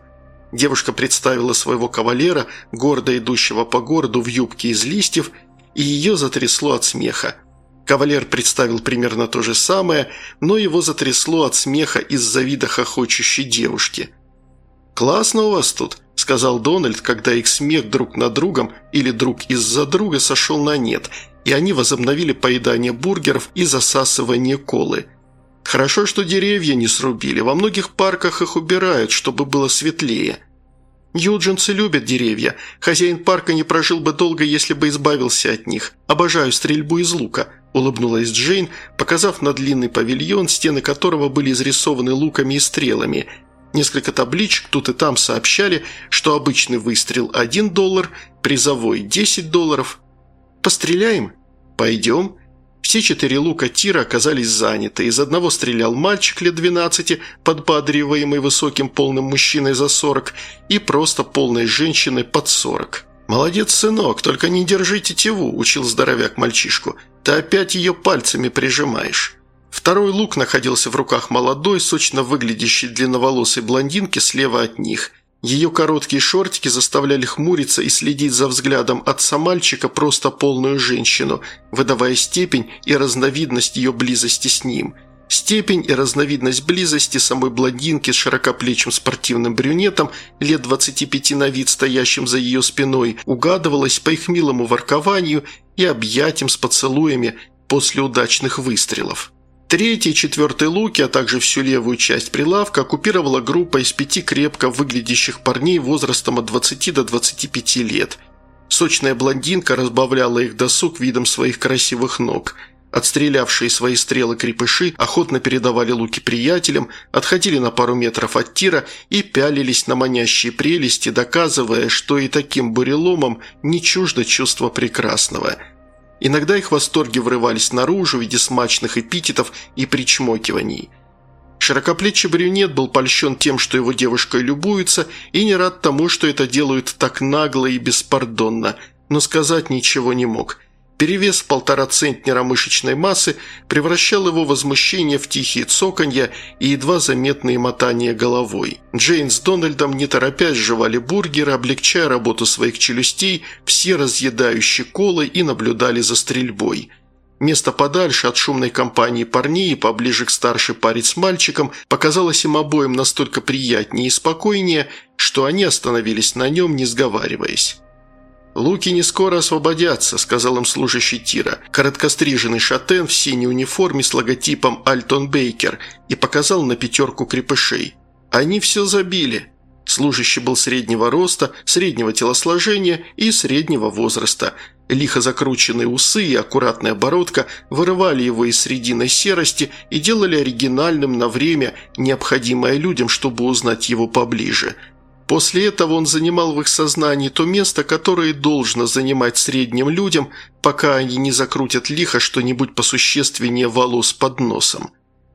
Девушка представила своего кавалера, гордо идущего по городу в юбке из листьев, и ее затрясло от смеха. Кавалер представил примерно то же самое, но его затрясло от смеха из-за вида хохочущей девушки. «Классно у вас тут», – сказал Дональд, когда их смех друг над другом или друг из-за друга сошел на нет, и они возобновили поедание бургеров и засасывание колы. «Хорошо, что деревья не срубили, во многих парках их убирают, чтобы было светлее». «Юджинцы любят деревья. Хозяин парка не прожил бы долго, если бы избавился от них. Обожаю стрельбу из лука», – улыбнулась Джейн, показав на длинный павильон, стены которого были изрисованы луками и стрелами. Несколько табличек тут и там сообщали, что обычный выстрел – один доллар, призовой – десять долларов. «Постреляем?» «Пойдем». Все четыре лука тира оказались заняты. Из одного стрелял мальчик лет двенадцати, подбадриваемый высоким полным мужчиной за сорок, и просто полной женщиной под сорок. «Молодец, сынок, только не держи тетиву», – учил здоровяк мальчишку. «Ты опять ее пальцами прижимаешь». Второй лук находился в руках молодой, сочно выглядящей длинноволосой блондинки слева от них. Ее короткие шортики заставляли хмуриться и следить за взглядом отца мальчика просто полную женщину, выдавая степень и разновидность ее близости с ним. Степень и разновидность близости самой блондинки с широкоплечим спортивным брюнетом, лет двадцати пяти на вид, стоящим за ее спиной, угадывалась по их милому воркованию и объятиям с поцелуями после удачных выстрелов. Третий и четвертый луки, а также всю левую часть прилавка оккупировала группа из пяти крепко выглядящих парней возрастом от двадцати до двадцати пяти лет. Сочная блондинка разбавляла их досуг видом своих красивых ног. Отстрелявшие свои стрелы крепыши охотно передавали луки приятелям, отходили на пару метров от тира и пялились на манящие прелести, доказывая, что и таким буреломам не чуждо чувство прекрасного. Иногда их восторги врывались наружу в виде смачных эпитетов и причмокиваний. Широкоплечий брюнет был польщен тем, что его девушкой любуются, и не рад тому, что это делают так нагло и беспардонно, но сказать ничего не мог. Перевес в полтора центнера мышечной массы превращал его возмущение в тихие цоканья и едва заметные мотания головой. Джейн с Дональдом не торопясь жевали бургеры, облегчая работу своих челюстей, все разъедающие колы и наблюдали за стрельбой. Место подальше от шумной компании парней и поближе к старшей паре с мальчиком показалось им обоим настолько приятнее и спокойнее, что они остановились на нем, не сговариваясь. «Луки не скоро освободятся», – сказал им служащий тира, короткостриженный шатен в синей униформе с логотипом «Альтон Бейкер», и показал на пятерку крепышей. «Они все забили». Служащий был среднего роста, среднего телосложения и среднего возраста. Лихо закрученные усы и аккуратная бородка вырывали его из срединной серости и делали оригинальным на время, необходимое людям, чтобы узнать его поближе. После этого он занимал в их сознании то место, которое должно занимать средним людям, пока они не закрутят лихо что-нибудь посущественнее волос под носом.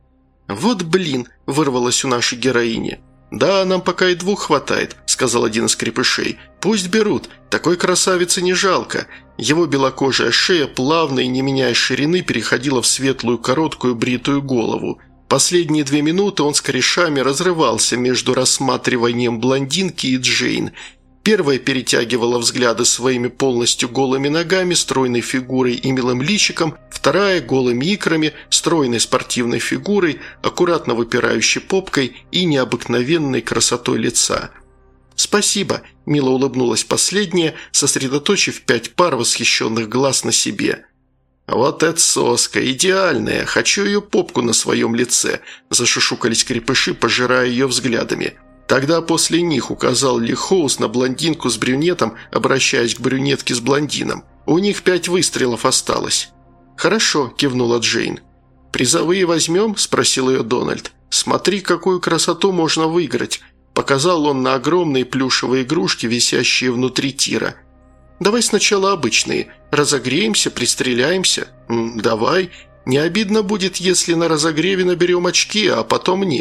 «Вот блин!» – вырвалось у нашей героини. «Да, нам пока и двух хватает», – сказал один из крепышей. «Пусть берут, такой красавицы не жалко». Его белокожая шея плавно и не меняя ширины переходила в светлую короткую бритую голову. Последние две минуты он с корешами разрывался между рассматриванием блондинки и Джейн. Первая перетягивала взгляды своими полностью голыми ногами, стройной фигурой и милым личиком, вторая – голыми икрами, стройной спортивной фигурой, аккуратно выпирающей попкой и необыкновенной красотой лица. «Спасибо», – мило улыбнулась последняя, сосредоточив пять пар восхищенных глаз на себе. «Вот эта соска, идеальная, хочу ее попку на своем лице», – зашушукались крепыши, пожирая ее взглядами. Тогда после них указал Ли Хоус на блондинку с брюнетом, обращаясь к брюнетке с блондином. «У них пять выстрелов осталось». «Хорошо», – кивнула Джейн. «Призовые возьмем?» – спросил ее Дональд. «Смотри, какую красоту можно выиграть», – показал он на огромные плюшевые игрушки, висящие внутри тира. «Давай сначала обычные. Разогреемся, пристреляемся». М, «Давай. Не обидно будет, если на разогреве наберем очки, а потом нет».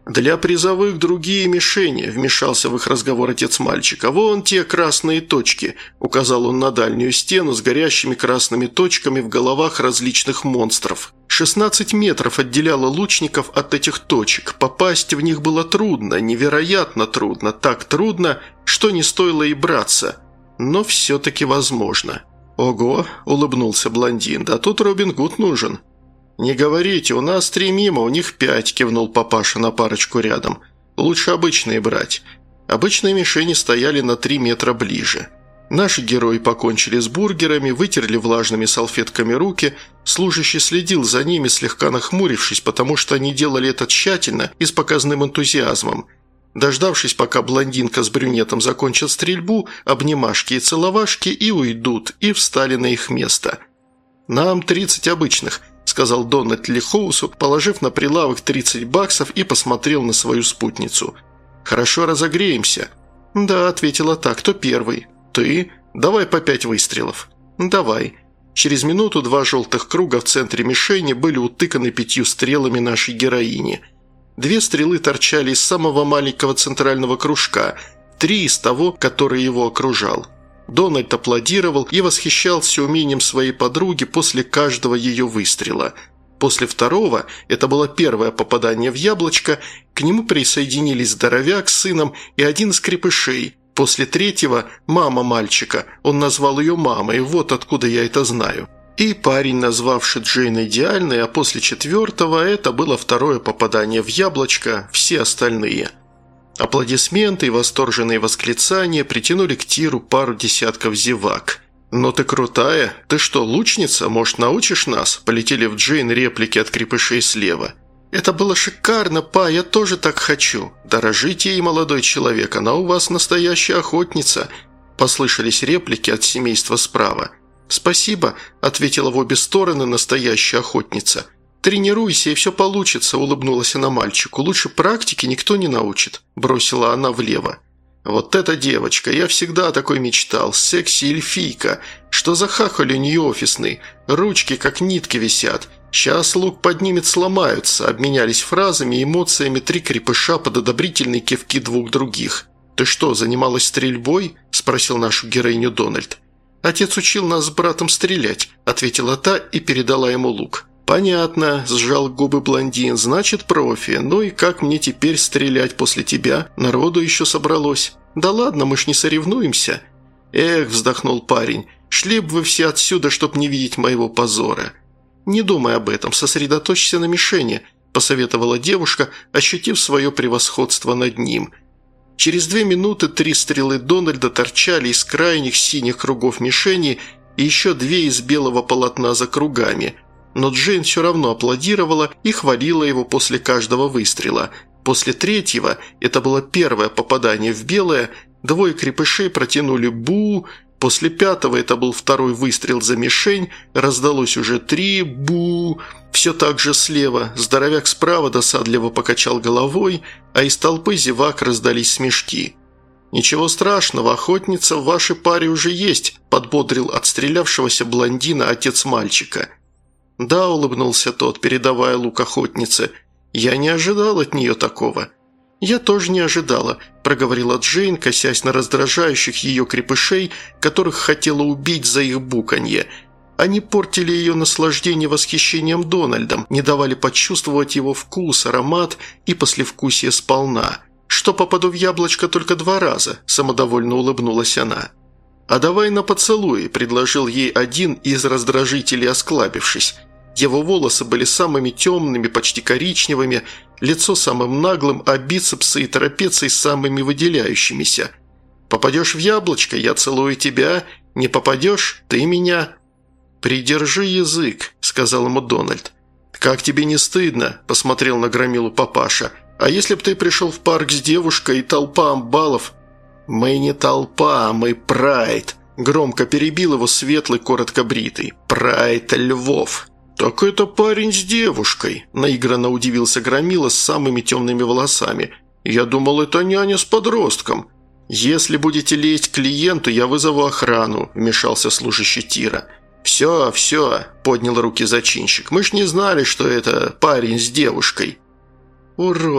«Для призовых другие мишени», – вмешался в их разговор отец мальчика. «Вон те красные точки», – указал он на дальнюю стену с горящими красными точками в головах различных монстров. шестнадцать метров отделяло лучников от этих точек. Попасть в них было трудно, невероятно трудно, так трудно, что не стоило и браться. Но все-таки возможно. «Ого», – улыбнулся блондин, – «да тут Робин Гуд нужен». «Не говорите, у нас три мимо, у них пять», – кивнул папаша на парочку рядом. «Лучше обычные брать». Обычные мишени стояли на три метра ближе. Наши герои покончили с бургерами, вытерли влажными салфетками руки, служащий следил за ними, слегка нахмурившись, потому что они делали это тщательно и с показным энтузиазмом. Дождавшись, пока блондинка с брюнетом закончат стрельбу, обнимашки и целовашки и уйдут, и встали на их место. «Нам тридцать обычных», – сказал Дональд Лихоусу, положив на прилавок тридцать баксов и посмотрел на свою спутницу. «Хорошо разогреемся». «Да», – ответила та, – «кто первый?» «Ты? Давай по пять выстрелов». «Давай». Через минуту два желтых круга в центре мишени были утыканы пятью стрелами нашей героини. Две стрелы торчали из самого маленького центрального кружка, три из того, который его окружал. Дональд аплодировал и восхищался умением своей подруги после каждого ее выстрела. После второго, это было первое попадание в яблочко, к нему присоединились здоровяк с сыном и один из крепышей. После третьего – мама мальчика, он назвал ее мамой, вот откуда я это знаю. И парень, назвавший Джейн идеальной, а после четвертого это было второе попадание в яблочко, все остальные. Аплодисменты и восторженные восклицания притянули к тиру пару десятков зевак. «Но ты крутая! Ты что, лучница? Может, научишь нас?» Полетели в Джейн реплики от крепышей слева. «Это было шикарно, па, я тоже так хочу!» «Дорожите ей, молодой человек, она у вас настоящая охотница!» Послышались реплики от семейства справа. «Спасибо», – ответила в обе стороны настоящая охотница. «Тренируйся, и все получится», – улыбнулась она мальчику. «Лучше практики никто не научит», – бросила она влево. «Вот эта девочка, я всегда о такой мечтал, секси-эльфийка. Что за хахаль у нее офисный? Ручки как нитки висят. Сейчас лук поднимет, сломаются», – обменялись фразами и эмоциями три крепыша под одобрительные кивки двух других. «Ты что, занималась стрельбой?» – спросил нашу героиню Дональд. «Отец учил нас с братом стрелять», – ответила та и передала ему лук. «Понятно», – сжал губы блондин, – «значит, профи. Ну и как мне теперь стрелять после тебя? Народу еще собралось». «Да ладно, мы ж не соревнуемся». «Эх», – вздохнул парень, – «шли бы вы все отсюда, чтоб не видеть моего позора». «Не думай об этом, сосредоточься на мишени», – посоветовала девушка, ощутив свое превосходство над ним. Через две минуты три стрелы Дональда торчали из крайних синих кругов мишени и еще две из белого полотна за кругами. Но Джейн все равно аплодировала и хвалила его после каждого выстрела. После третьего, это было первое попадание в белое, двое крепышей протянули «бу», после пятого, это был второй выстрел за мишень, раздалось уже три «бу». Все так же слева, здоровяк справа досадливо покачал головой, а из толпы зевак раздались смешки. «Ничего страшного, охотница в вашей паре уже есть», – подбодрил отстрелявшегося блондина отец мальчика. «Да», – улыбнулся тот, передавая лук охотнице, – «я не ожидал от нее такого». «Я тоже не ожидала», – проговорила Джейн, косясь на раздражающих ее крепышей, которых хотела убить за их буканье. Они портили ее наслаждение восхищением Дональдом, не давали почувствовать его вкус, аромат и послевкусие сполна. «Что попаду в яблочко только два раза», – самодовольно улыбнулась она. «А давай на поцелуи», – предложил ей один из раздражителей, осклабившись. Его волосы были самыми темными, почти коричневыми, лицо самым наглым, а бицепсы и трапеции самыми выделяющимися. «Попадешь в яблочко – я целую тебя, не попадешь – ты меня». «Придержи язык», – сказал ему Дональд. «Как тебе не стыдно?» – посмотрел на громилу папаша. «А если б ты пришел в парк с девушкой и толпа амбалов?» «Мы не толпа, мы прайд», – громко перебил его светлый, коротко бритый. «Прайд львов». «Так это парень с девушкой», – наигранно удивился громила с самыми темными волосами. «Я думал, это няня с подростком». «Если будете лезть к клиенту, я вызову охрану», – вмешался служащий тира. «Все, все», – поднял руки зачинщик. «Мы ж не знали, что это парень с девушкой». «Уроды», –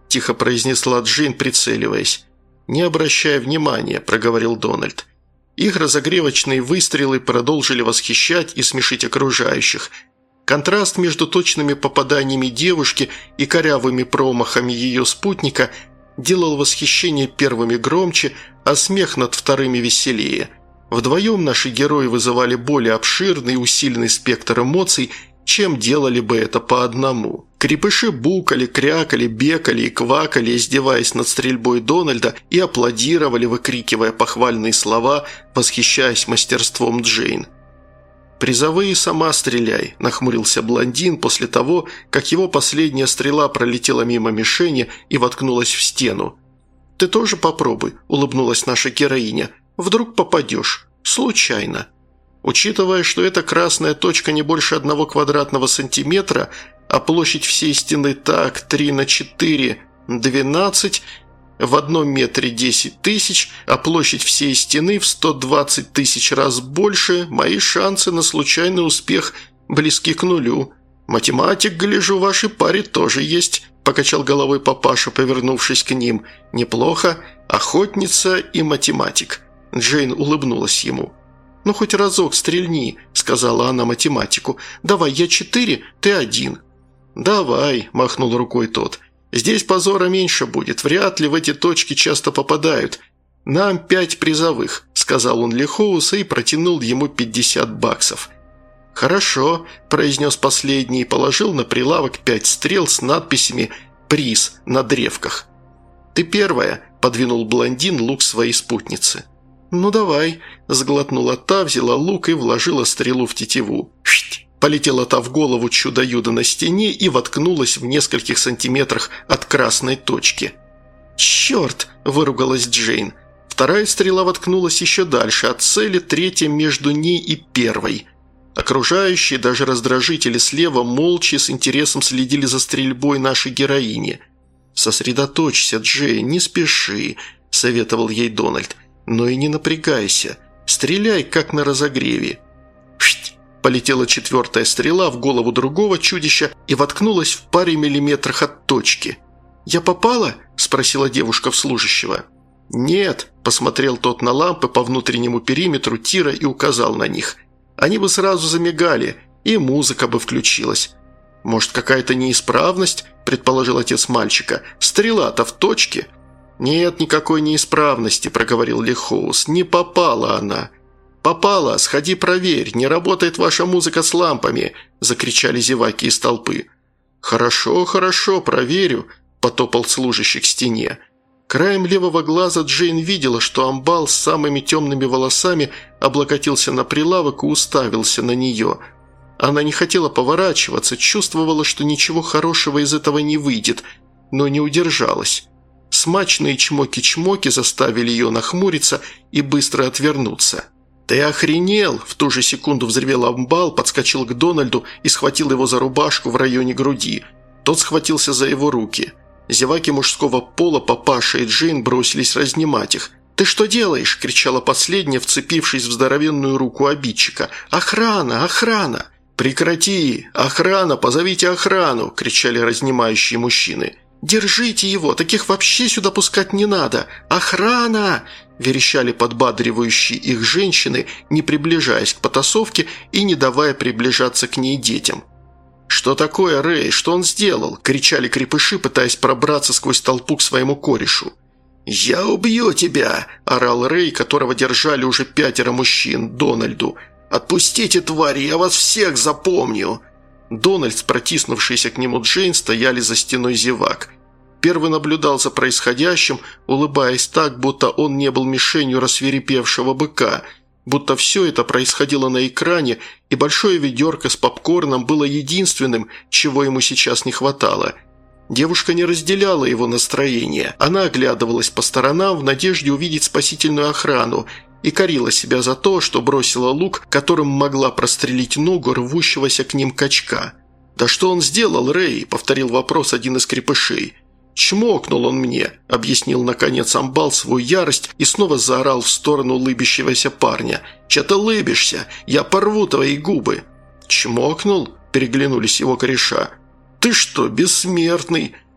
тихо произнесла Джейн, прицеливаясь. «Не обращай внимания», – проговорил Дональд. Их разогревочные выстрелы продолжили восхищать и смешить окружающих. Контраст между точными попаданиями девушки и корявыми промахами ее спутника делал восхищение первыми громче, а смех над вторыми веселее. Вдвоем наши герои вызывали более обширный и усиленный спектр эмоций, чем делали бы это по одному. Крепыши букали, крякали, бекали и квакали, издеваясь над стрельбой Дональда, и аплодировали, выкрикивая похвальные слова, восхищаясь мастерством Джейн. «Призовые сама стреляй», – нахмурился блондин после того, как его последняя стрела пролетела мимо мишени и воткнулась в стену. «Ты тоже попробуй», – улыбнулась наша героиня. «Вдруг попадешь. Случайно». Учитывая, что эта красная точка не больше одного квадратного сантиметра, а площадь всей стены так, три на четыре – двенадцать, в одном метре десять тысяч, а площадь всей стены в сто двадцать тысяч раз больше, мои шансы на случайный успех близки к нулю. «Математик, гляжу, в вашей паре тоже есть», – покачал головой папаша, повернувшись к ним. «Неплохо. Охотница и математик». Джейн улыбнулась ему. «Ну, хоть разок стрельни», – сказала она математику. «Давай, я четыре, ты один». «Давай», – махнул рукой тот. «Здесь позора меньше будет, вряд ли в эти точки часто попадают. Нам пять призовых», – сказал он Лихоуса и протянул ему пятьдесят баксов. «Хорошо», – произнес последний и положил на прилавок пять стрел с надписями «Приз» на древках. «Ты первая», – подвинул блондин лук своей спутницы. «Ну давай», – сглотнула та, взяла лук и вложила стрелу в тетиву. «Шть!» – полетела та в голову чудо-юдо на стене и воткнулась в нескольких сантиметрах от красной точки. «Черт!» – выругалась Джейн. Вторая стрела воткнулась еще дальше от цели, третья между ней и первой. Окружающие, даже раздражители слева, молча с интересом следили за стрельбой нашей героини. «Сосредоточься, Джейн, не спеши», – советовал ей Дональд. «Но и не напрягайся. Стреляй, как на разогреве». «Шть!» – полетела четвертая стрела в голову другого чудища и воткнулась в паре миллиметрах от точки. «Я попала?» – спросила девушка в служащего. «Нет», – посмотрел тот на лампы по внутреннему периметру тира и указал на них. «Они бы сразу замигали, и музыка бы включилась». «Может, какая-то неисправность?» – предположил отец мальчика. «Стрела-то в точке». «Нет никакой неисправности», – проговорил Лихоус. «Не попала она». «Попала, сходи проверь, не работает ваша музыка с лампами», – закричали зеваки из толпы. «Хорошо, хорошо, проверю», – потопал служащий к стене. Краем левого глаза Джейн видела, что амбал с самыми темными волосами облокотился на прилавок и уставился на нее. Она не хотела поворачиваться, чувствовала, что ничего хорошего из этого не выйдет, но не удержалась. Смачные чмоки-чмоки заставили ее нахмуриться и быстро отвернуться. «Ты охренел!» – в ту же секунду взревел амбал, подскочил к Дональду и схватил его за рубашку в районе груди. Тот схватился за его руки. Зеваки мужского пола, папаша и Джейн бросились разнимать их. «Ты что делаешь?» – кричала последняя, вцепившись в здоровенную руку обидчика. «Охрана! Охрана!» «Прекрати! Охрана! Позовите охрану!» – кричали разнимающие мужчины. «Держите его! Таких вообще сюда пускать не надо! Охрана!» – верещали подбадривающие их женщины, не приближаясь к потасовке и не давая приближаться к ней детям. «Что такое, Рэй? Что он сделал?» – кричали крепыши, пытаясь пробраться сквозь толпу к своему корешу. «Я убью тебя!» – орал Рэй, которого держали уже пятеро мужчин, Дональду. «Отпустите, твари, я вас всех запомню!» Дональд, протиснувшийся к нему Джейн, стояли за стеной зевак. Первый наблюдал за происходящим, улыбаясь так, будто он не был мишенью рассвирепевшего быка, будто все это происходило на экране, и большое ведерко с попкорном было единственным, чего ему сейчас не хватало. Девушка не разделяла его настроение. Она оглядывалась по сторонам в надежде увидеть спасительную охрану и корила себя за то, что бросила лук, которым могла прострелить ногу рвущегося к ним качка. «Да что он сделал, Рэй?» – повторил вопрос один из крепышей. «Чмокнул он мне», – объяснил наконец амбал свою ярость и снова заорал в сторону лыбящегося парня. «Че ты лыбишься? Я порву твои губы!» «Чмокнул?» – переглянулись его кореша. «Ты что, бессмертный?»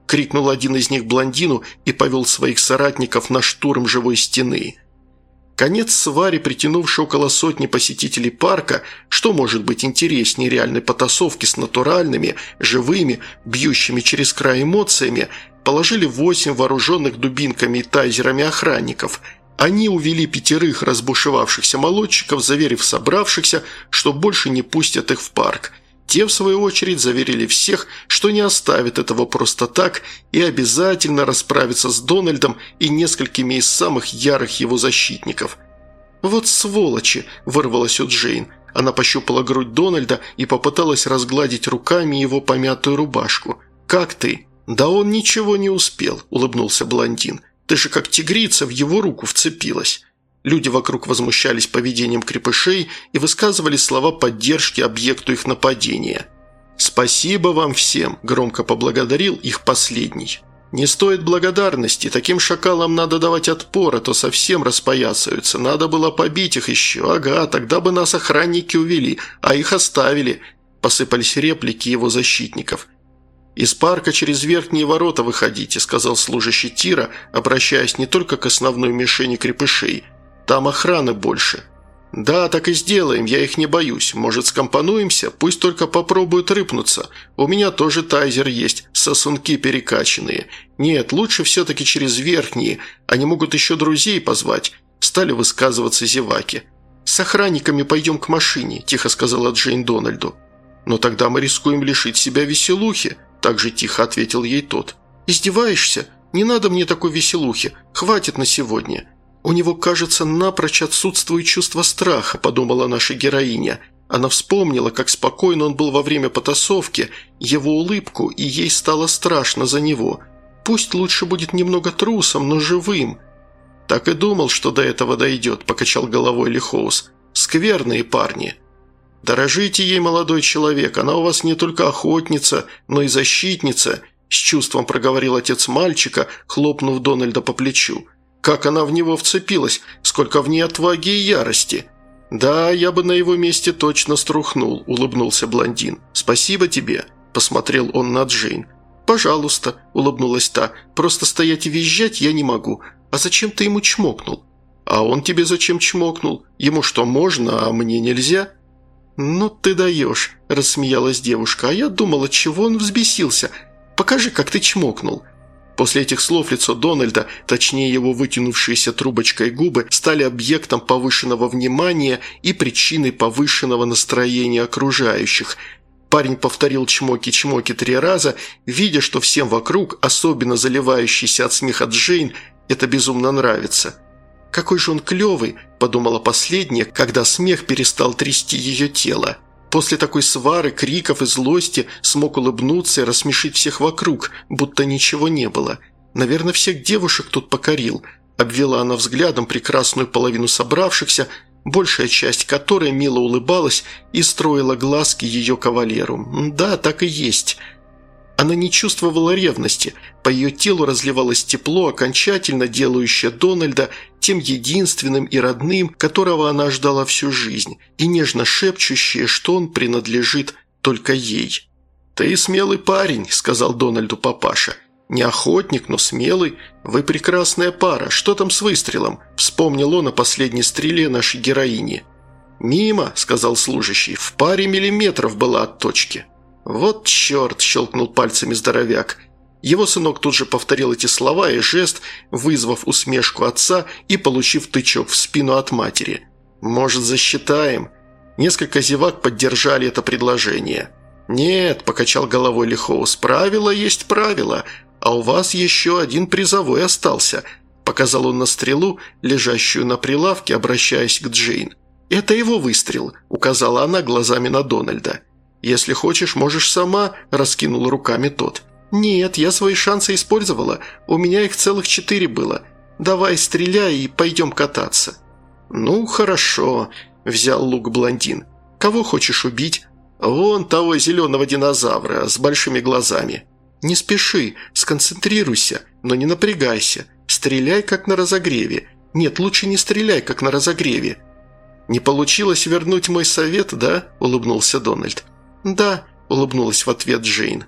– крикнул один из них блондину и повел своих соратников на штурм живой стены. Конец свари, притянувший около сотни посетителей парка, что может быть интереснее реальной потасовки с натуральными, живыми, бьющими через край эмоциями, положили восемь вооруженных дубинками и тайзерами охранников. Они увели пятерых разбушевавшихся молодчиков, заверив собравшихся, что больше не пустят их в парк. Те, в свою очередь, заверили всех, что не оставят этого просто так и обязательно расправятся с Дональдом и несколькими из самых ярых его защитников. «Вот сволочи!» – вырвалась у Джейн. Она пощупала грудь Дональда и попыталась разгладить руками его помятую рубашку. «Как ты?» «Да он ничего не успел», – улыбнулся блондин. «Ты же как тигрица в его руку вцепилась». Люди вокруг возмущались поведением крепышей и высказывали слова поддержки объекту их нападения. «Спасибо вам всем», – громко поблагодарил их последний. «Не стоит благодарности, таким шакалам надо давать отпор, а то совсем распоясаются. Надо было побить их еще, ага, тогда бы нас охранники увели, а их оставили», – посыпались реплики его защитников. «Из парка через верхние ворота выходите», – сказал служащий тира, обращаясь не только к основной мишени крепышей. «Там охраны больше». «Да, так и сделаем, я их не боюсь. Может, скомпонуемся? Пусть только попробуют рыпнуться. У меня тоже тайзер есть, сосунки перекачанные. Нет, лучше все-таки через верхние. Они могут еще друзей позвать», – стали высказываться зеваки. «С охранниками пойдем к машине», – тихо сказала Джейн Дональду. «Но тогда мы рискуем лишить себя веселухи», – также тихо ответил ей тот. «Издеваешься? Не надо мне такой веселухи. Хватит на сегодня». «У него, кажется, напрочь отсутствует чувство страха», – подумала наша героиня. Она вспомнила, как спокойно он был во время потасовки, его улыбку, и ей стало страшно за него. Пусть лучше будет немного трусом, но живым. «Так и думал, что до этого дойдет», – покачал головой Лихоус. «Скверные парни». «Дорожите ей, молодой человек, она у вас не только охотница, но и защитница», – с чувством проговорил отец мальчика, хлопнув Дональда по плечу. «Как она в него вцепилась, сколько в ней отваги и ярости!» «Да, я бы на его месте точно струхнул», – улыбнулся блондин. «Спасибо тебе», – посмотрел он на Джейн. «Пожалуйста», – улыбнулась та, – «просто стоять и визжать я не могу. А зачем ты ему чмокнул?» «А он тебе зачем чмокнул? Ему что, можно, а мне нельзя?» «Ну ты даешь», – рассмеялась девушка, – «а я думала, чего он взбесился. Покажи, как ты чмокнул». После этих слов лицо Дональда, точнее его вытянувшиеся трубочкой губы, стали объектом повышенного внимания и причиной повышенного настроения окружающих. Парень повторил чмоки-чмоки три раза, видя, что всем вокруг, особенно заливающийся от смеха Джейн, это безумно нравится. «Какой же он клевый», – подумала последняя, когда смех перестал трясти ее тело. После такой свары, криков и злости смог улыбнуться и рассмешить всех вокруг, будто ничего не было. «Наверное, всех девушек тут покорил», – обвела она взглядом прекрасную половину собравшихся, большая часть которой мило улыбалась и строила глазки ее кавалеру. Да, так и есть. Она не чувствовала ревности, по ее телу разливалось тепло, окончательно делающее Дональда тем единственным и родным, которого она ждала всю жизнь, и нежно шепчущее, что он принадлежит только ей. «Ты смелый парень», – сказал Дональду папаша. «Не охотник, но смелый. Вы прекрасная пара. Что там с выстрелом?» – вспомнил он о последней стреле нашей героини. «Мимо», – сказал служащий, – «в паре миллиметров была от точки». «Вот черт!» – щелкнул пальцами здоровяк. Его сынок тут же повторил эти слова и жест, вызвав усмешку отца и получив тычок в спину от матери. «Может, засчитаем?» Несколько зевак поддержали это предложение. «Нет», – покачал головой Лихоус, – «правило есть правило, а у вас еще один призовой остался», – показал он на стрелу, лежащую на прилавке, обращаясь к Джейн. «Это его выстрел», – указала она глазами на Дональда. «Если хочешь, можешь сама», – раскинул руками тот. «Нет, я свои шансы использовала. У меня их целых четыре было. Давай, стреляй и пойдем кататься». «Ну, хорошо», – взял лук блондин. «Кого хочешь убить?» «Вон того зеленого динозавра с большими глазами». «Не спеши, сконцентрируйся, но не напрягайся. Стреляй, как на разогреве. Нет, лучше не стреляй, как на разогреве». «Не получилось вернуть мой совет, да?» – улыбнулся Дональд. «Да», – улыбнулась в ответ Джейн.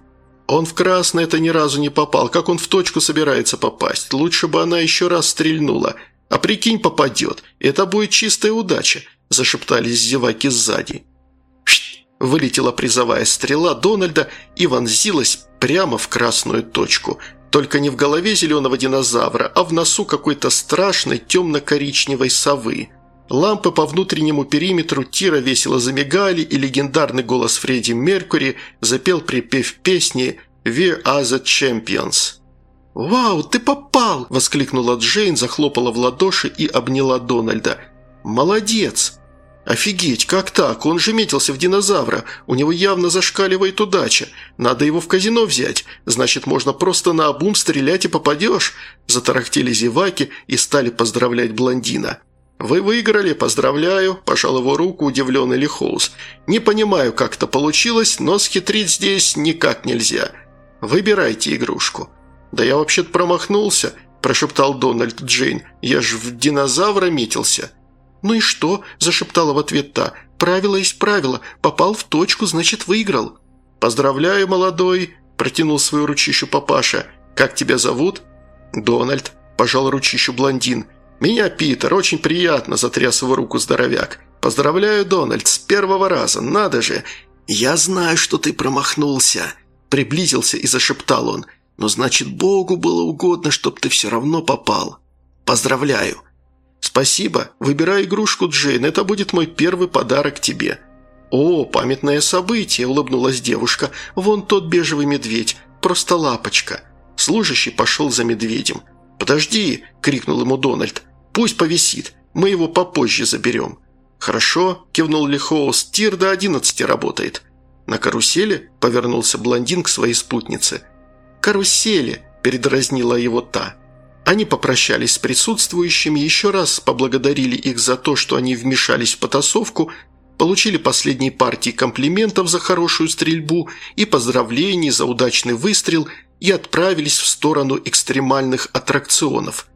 Он в красное-то ни разу не попал. Как он в точку собирается попасть? Лучше бы она еще раз стрельнула. А прикинь, попадет. Это будет чистая удача», – зашептались зеваки сзади. «Пшт!» – вылетела призовая стрела Дональда и вонзилась прямо в красную точку. Только не в голове зеленого динозавра, а в носу какой-то страшной темно-коричневой совы. Лампы по внутреннему периметру тира весело замигали, и легендарный голос Фредди Меркьюри запел припев песни «We are the champions». «Вау, ты попал!» – воскликнула Джейн, захлопала в ладоши и обняла Дональда. «Молодец!» «Офигеть, как так? Он же метился в динозавра. У него явно зашкаливает удача. Надо его в казино взять. Значит, можно просто наобум стрелять и попадешь?» Затарахтели зеваки и стали поздравлять блондина. «Вы выиграли, поздравляю», – пожал его руку удивленный Лихоус. «Не понимаю, как это получилось, но схитрить здесь никак нельзя. Выбирайте игрушку». «Да я вообще-то промахнулся», – прошептал Дональд Джейн. «Я ж в динозавра метился». «Ну и что?» – зашептала в ответ та. «Правило есть правило. Попал в точку, значит, выиграл». «Поздравляю, молодой», – протянул свою ручищу папаша. «Как тебя зовут?» «Дональд», – пожал ручищу блондин. «Меня Питер, очень приятно», – затряс его руку здоровяк. «Поздравляю, Дональд, с первого раза, надо же!» «Я знаю, что ты промахнулся», – приблизился и зашептал он. «Но значит, Богу было угодно, чтоб ты все равно попал. Поздравляю». «Спасибо. Выбирай игрушку, Джейн, это будет мой первый подарок тебе». «О, памятное событие», – улыбнулась девушка. «Вон тот бежевый медведь, просто лапочка». Служащий пошел за медведем. «Подожди!» – крикнул ему Дональд. «Пусть повисит, мы его попозже заберем». «Хорошо», – кивнул Лихоус, – «тир до одиннадцати работает». «На карусели?» – повернулся блондин к своей спутнице. «Карусели!» – передразнила его та. Они попрощались с присутствующими, еще раз поблагодарили их за то, что они вмешались в потасовку, получили последние партии комплиментов за хорошую стрельбу и поздравлений за удачный выстрел и отправились в сторону экстремальных аттракционов.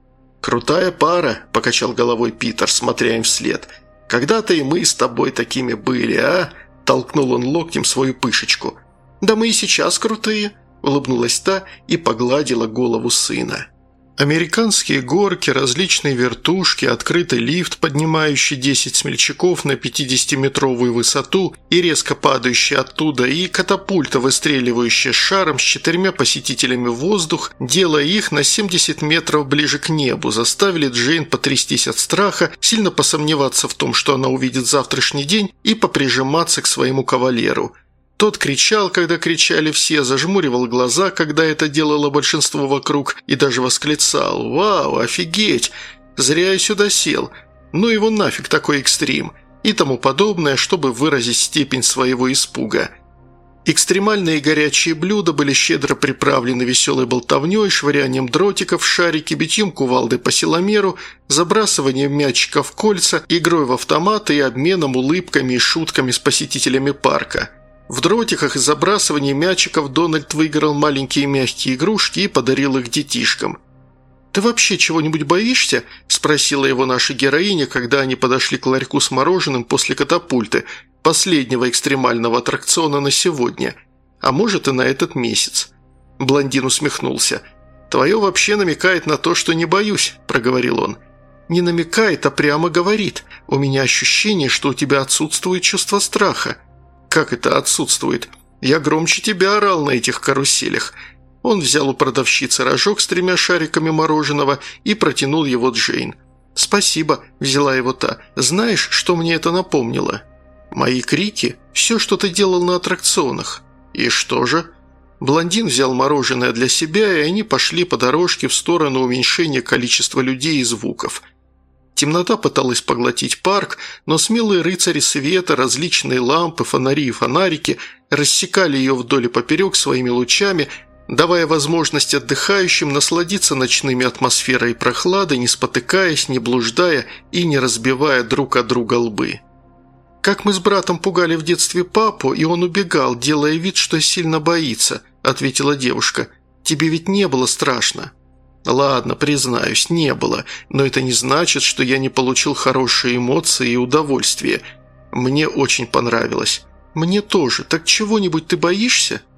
«Крутая пара», – покачал головой Питер, смотря им вслед. «Когда-то и мы с тобой такими были, а?» – толкнул он локтем свою пышечку. «Да мы и сейчас крутые», – улыбнулась та и погладила голову сына. Американские горки, различные вертушки, открытый лифт, поднимающий десять смельчаков на пятидесятиметровую высоту и резко падающий оттуда, и катапульта, выстреливающая шаром с четырьмя посетителями в воздух, делая их на семьдесят метров ближе к небу, заставили Джейн потрястись от страха, сильно посомневаться в том, что она увидит завтрашний день, и поприжиматься к своему кавалеру. Тот кричал, когда кричали все, зажмуривал глаза, когда это делало большинство вокруг, и даже восклицал: «Вау, офигеть! Зря я сюда сел! Ну его нафиг такой экстрим!» и тому подобное, чтобы выразить степень своего испуга. Экстремальные горячие блюда были щедро приправлены веселой болтовней, швырянием дротиков в шарики, битьем кувалды по силомеру, забрасыванием мячиков в кольца, игрой в автоматы и обменом улыбками и шутками с посетителями парка. В дротиках и забрасывании мячиков Дональд выиграл маленькие мягкие игрушки и подарил их детишкам. «Ты вообще чего-нибудь боишься?» – спросила его наша героиня, когда они подошли к ларьку с мороженым после катапульты, последнего экстремального аттракциона на сегодня, а может и на этот месяц. Блондин усмехнулся. «Твое вообще намекает на то, что не боюсь», – проговорил он. «Не намекает, а прямо говорит. У меня ощущение, что у тебя отсутствует чувство страха». «Как это отсутствует? Я громче тебя орал на этих каруселях». Он взял у продавщицы рожок с тремя шариками мороженого и протянул его Джейн. «Спасибо», – взяла его та. «Знаешь, что мне это напомнило?» «Мои крики? Все, что ты делал на аттракционах». «И что же?» Блондин взял мороженое для себя, и они пошли по дорожке в сторону уменьшения количества людей и звуков. Темнота пыталась поглотить парк, но смелые рыцари света, различные лампы, фонари и фонарики рассекали ее вдоль и поперек своими лучами, давая возможность отдыхающим насладиться ночными атмосферой и прохладой, не спотыкаясь, не блуждая и не разбивая друг от друга лбы. «Как мы с братом пугали в детстве папу, и он убегал, делая вид, что сильно боится», – ответила девушка. «Тебе ведь не было страшно». «Ладно, признаюсь, не было, но это не значит, что я не получил хорошие эмоции и удовольствие. Мне очень понравилось». «Мне тоже. Так чего-нибудь ты боишься?»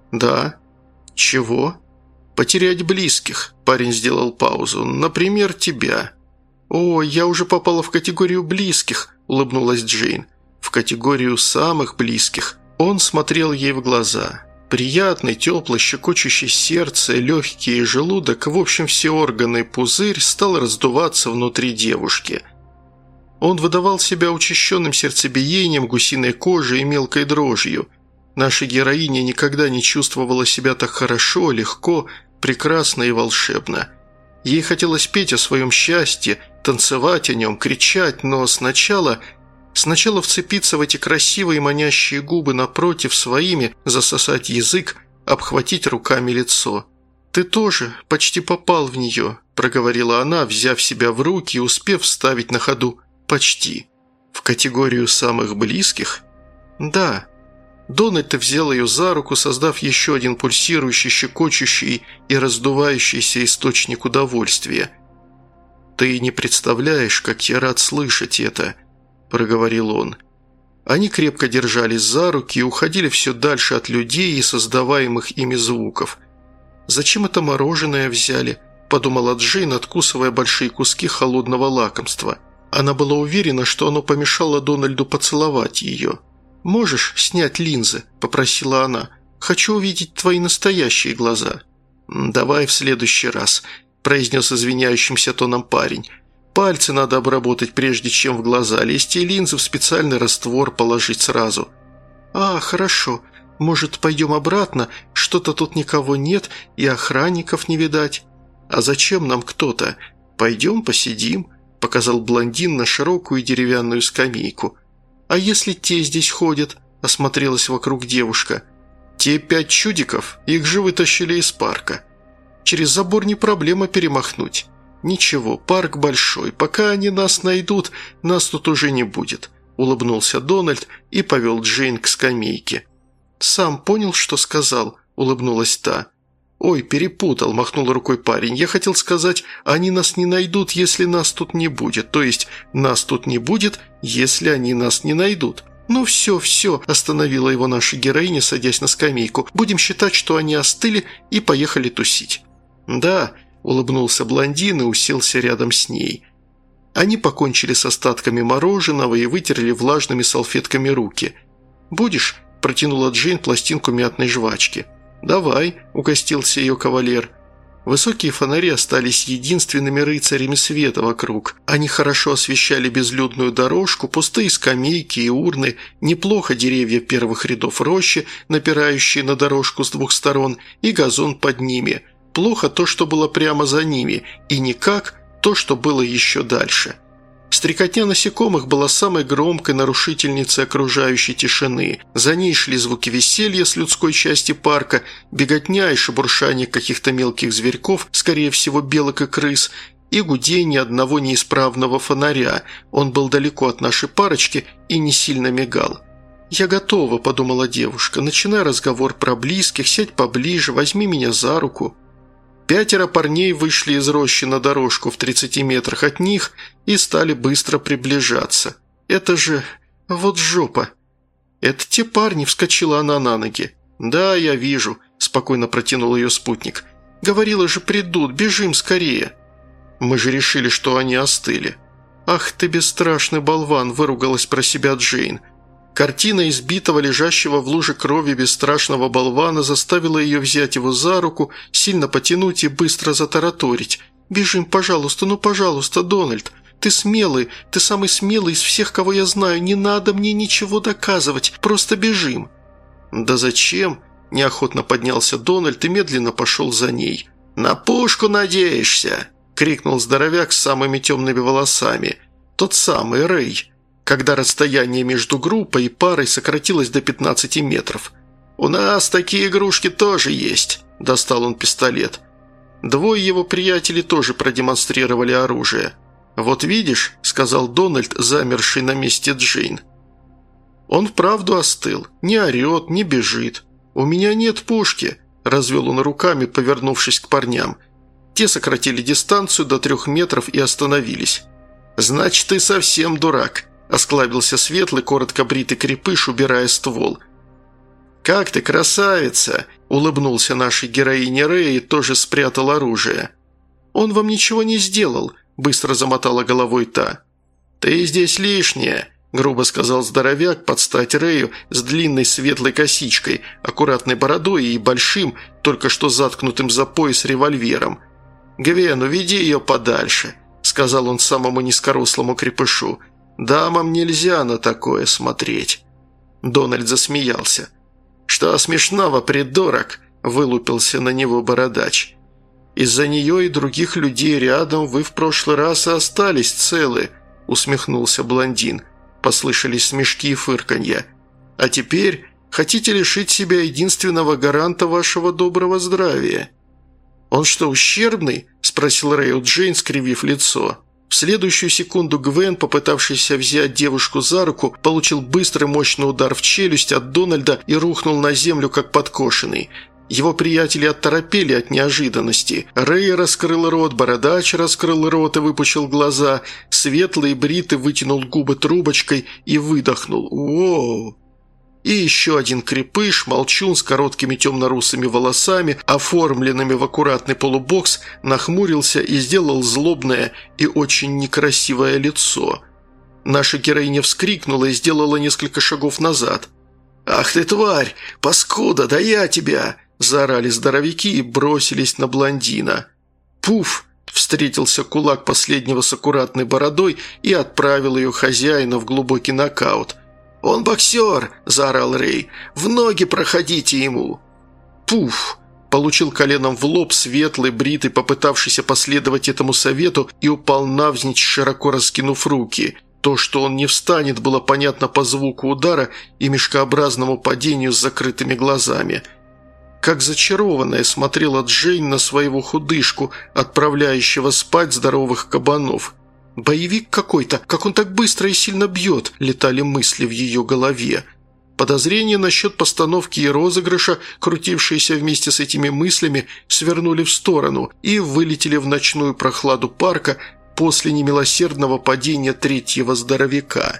«Да». «Чего?» «Потерять близких», – парень сделал паузу. «Например, тебя». «О, я уже попала в категорию близких», – улыбнулась Джейн. «В категорию самых близких». Он смотрел ей в глаза. Приятный, теплый, щекочущий сердце, легкие и желудок, в общем, все органы и пузырь стал раздуваться внутри девушки. Он выдавал себя учащенным сердцебиением, гусиной кожей и мелкой дрожью. Наша героиня никогда не чувствовала себя так хорошо, легко, прекрасно и волшебно. Ей хотелось петь о своем счастье, танцевать о нем, кричать, но сначала... Сначала вцепиться в эти красивые манящие губы напротив своими, засосать язык, обхватить руками лицо. «Ты тоже почти попал в нее», – проговорила она, взяв себя в руки и успев вставить на ходу. «Почти. В категорию самых близких?» «Да». Дональд взял ее за руку, создав еще один пульсирующий, щекочущий и раздувающийся источник удовольствия. «Ты не представляешь, как я рад слышать это», – проговорил он. Они крепко держались за руки и уходили все дальше от людей и создаваемых ими звуков. «Зачем это мороженое взяли?» – подумала Джейн, откусывая большие куски холодного лакомства. Она была уверена, что оно помешало Дональду поцеловать ее. «Можешь снять линзы?» – попросила она. «Хочу увидеть твои настоящие глаза». «Давай в следующий раз», – произнес извиняющимся тоном парень. «Пальцы надо обработать, прежде чем в глаза лезть, и линзы в специальный раствор положить сразу». «А, хорошо. Может, пойдем обратно? Что-то тут никого нет, и охранников не видать». «А зачем нам кто-то? Пойдем посидим», – показал блондин на широкую деревянную скамейку. «А если те здесь ходят?» – осмотрелась вокруг девушка. «Те пять чудиков, их же вытащили из парка. Через забор не проблема перемахнуть». «Ничего, парк большой. Пока они нас найдут, нас тут уже не будет», – улыбнулся Дональд и повел Джейн к скамейке. «Сам понял, что сказал?» – улыбнулась та. «Ой, перепутал», – махнул рукой парень. «Я хотел сказать, они нас не найдут, если нас тут не будет. То есть, нас тут не будет, если они нас не найдут». «Ну все, все», – остановила его наша героиня, садясь на скамейку. «Будем считать, что они остыли и поехали тусить». «Да», – улыбнулся блондин и уселся рядом с ней. Они покончили с остатками мороженого и вытерли влажными салфетками руки. «Будешь?» – протянула Джейн пластинку мятной жвачки. «Давай», – угостился ее кавалер. Высокие фонари остались единственными рыцарями света вокруг. Они хорошо освещали безлюдную дорожку, пустые скамейки и урны, неплохо деревья первых рядов рощи, напирающие на дорожку с двух сторон, и газон под ними – плохо то, что было прямо за ними, и никак то, что было еще дальше. Стрекотня насекомых была самой громкой нарушительницей окружающей тишины. За ней шли звуки веселья с людской части парка, беготня и шебуршание каких-то мелких зверьков, скорее всего белок и крыс, и гудение одного неисправного фонаря. Он был далеко от нашей парочки и не сильно мигал. «Я готова», – подумала девушка. «Начинай разговор про близких, сядь поближе, возьми меня за руку». Пятеро парней вышли из рощи на дорожку в тридцати метрах от них и стали быстро приближаться. «Это же... вот жопа!» «Это те парни», – вскочила она на ноги. «Да, я вижу», – спокойно протянул ее спутник. «Говорила же, придут, бежим скорее». «Мы же решили, что они остыли». «Ах ты бесстрашный болван», – выругалась про себя Джейн. Картина избитого, лежащего в луже крови бесстрашного болвана заставила ее взять его за руку, сильно потянуть и быстро затараторить. «Бежим, пожалуйста, ну пожалуйста, Дональд. Ты смелый, ты самый смелый из всех, кого я знаю. Не надо мне ничего доказывать, просто бежим». «Да зачем?» – неохотно поднялся Дональд и медленно пошел за ней. «На пушку надеешься?» – крикнул здоровяк с самыми темными волосами. Тот самый Рэй, когда расстояние между группой и парой сократилось до пятнадцати метров. «У нас такие игрушки тоже есть», – достал он пистолет. Двое его приятелей тоже продемонстрировали оружие. «Вот видишь», – сказал Дональд, замерший на месте Джейн. «Он вправду остыл, не орет, не бежит. У меня нет пушки», – развел он руками, повернувшись к парням. Те сократили дистанцию до трех метров и остановились. «Значит, ты совсем дурак», – осклабился светлый, коротко бритый крепыш, убирая ствол. «Как ты, красавица!» – улыбнулся нашей героине Рэй и тоже спрятал оружие. «Он вам ничего не сделал», – быстро замотала головой та. «Ты здесь лишняя», – грубо сказал здоровяк под стать Рэю с длинной светлой косичкой, аккуратной бородой и большим, только что заткнутым за пояс револьвером. «Гвен, уведи ее подальше», – сказал он самому низкорослому крепышу. «Дамам нельзя на такое смотреть». Дональд засмеялся. «Что смешного, придурок?» – вылупился на него бородач. «Из-за нее и других людей рядом вы в прошлый раз и остались целы», – усмехнулся блондин. Послышались смешки и фырканья. «А теперь хотите лишить себя единственного гаранта вашего доброго здравия?» «Он что, ущербный?» – спросил Рэй у Джейн, скривив лицо. В следующую секунду Гвен, попытавшийся взять девушку за руку, получил быстрый мощный удар в челюсть от Дональда и рухнул на землю, как подкошенный. Его приятели оторопели от неожиданности. Рэй раскрыл рот, бородач раскрыл рот и выпучил глаза. Светлый и бритый вытянул губы трубочкой и выдохнул. «Воу!» И еще один крепыш, молчун с короткими темно-русыми волосами, оформленными в аккуратный полубокс, нахмурился и сделал злобное и очень некрасивое лицо. Наша героиня вскрикнула и сделала несколько шагов назад. «Ах ты, тварь! Паскуда! Да я тебя!» – заорали здоровяки и бросились на блондина. «Пуф!» – встретился кулак последнего с аккуратной бородой и отправил ее хозяина в глубокий нокаут. «Он боксер!» – заорал Рэй. «В ноги проходите ему!» «Пуф!» – получил коленом в лоб светлый, бритый, попытавшийся последовать этому совету, и упал навзничь, широко раскинув руки. То, что он не встанет, было понятно по звуку удара и мешкообразному падению с закрытыми глазами. Как зачарованная смотрела Джейн на своего худышку, отправляющего спать здоровых кабанов. «Боевик какой-то, как он так быстро и сильно бьет», – летали мысли в ее голове. Подозрения насчет постановки и розыгрыша, крутившиеся вместе с этими мыслями, свернули в сторону и вылетели в ночную прохладу парка после немилосердного падения третьего здоровяка.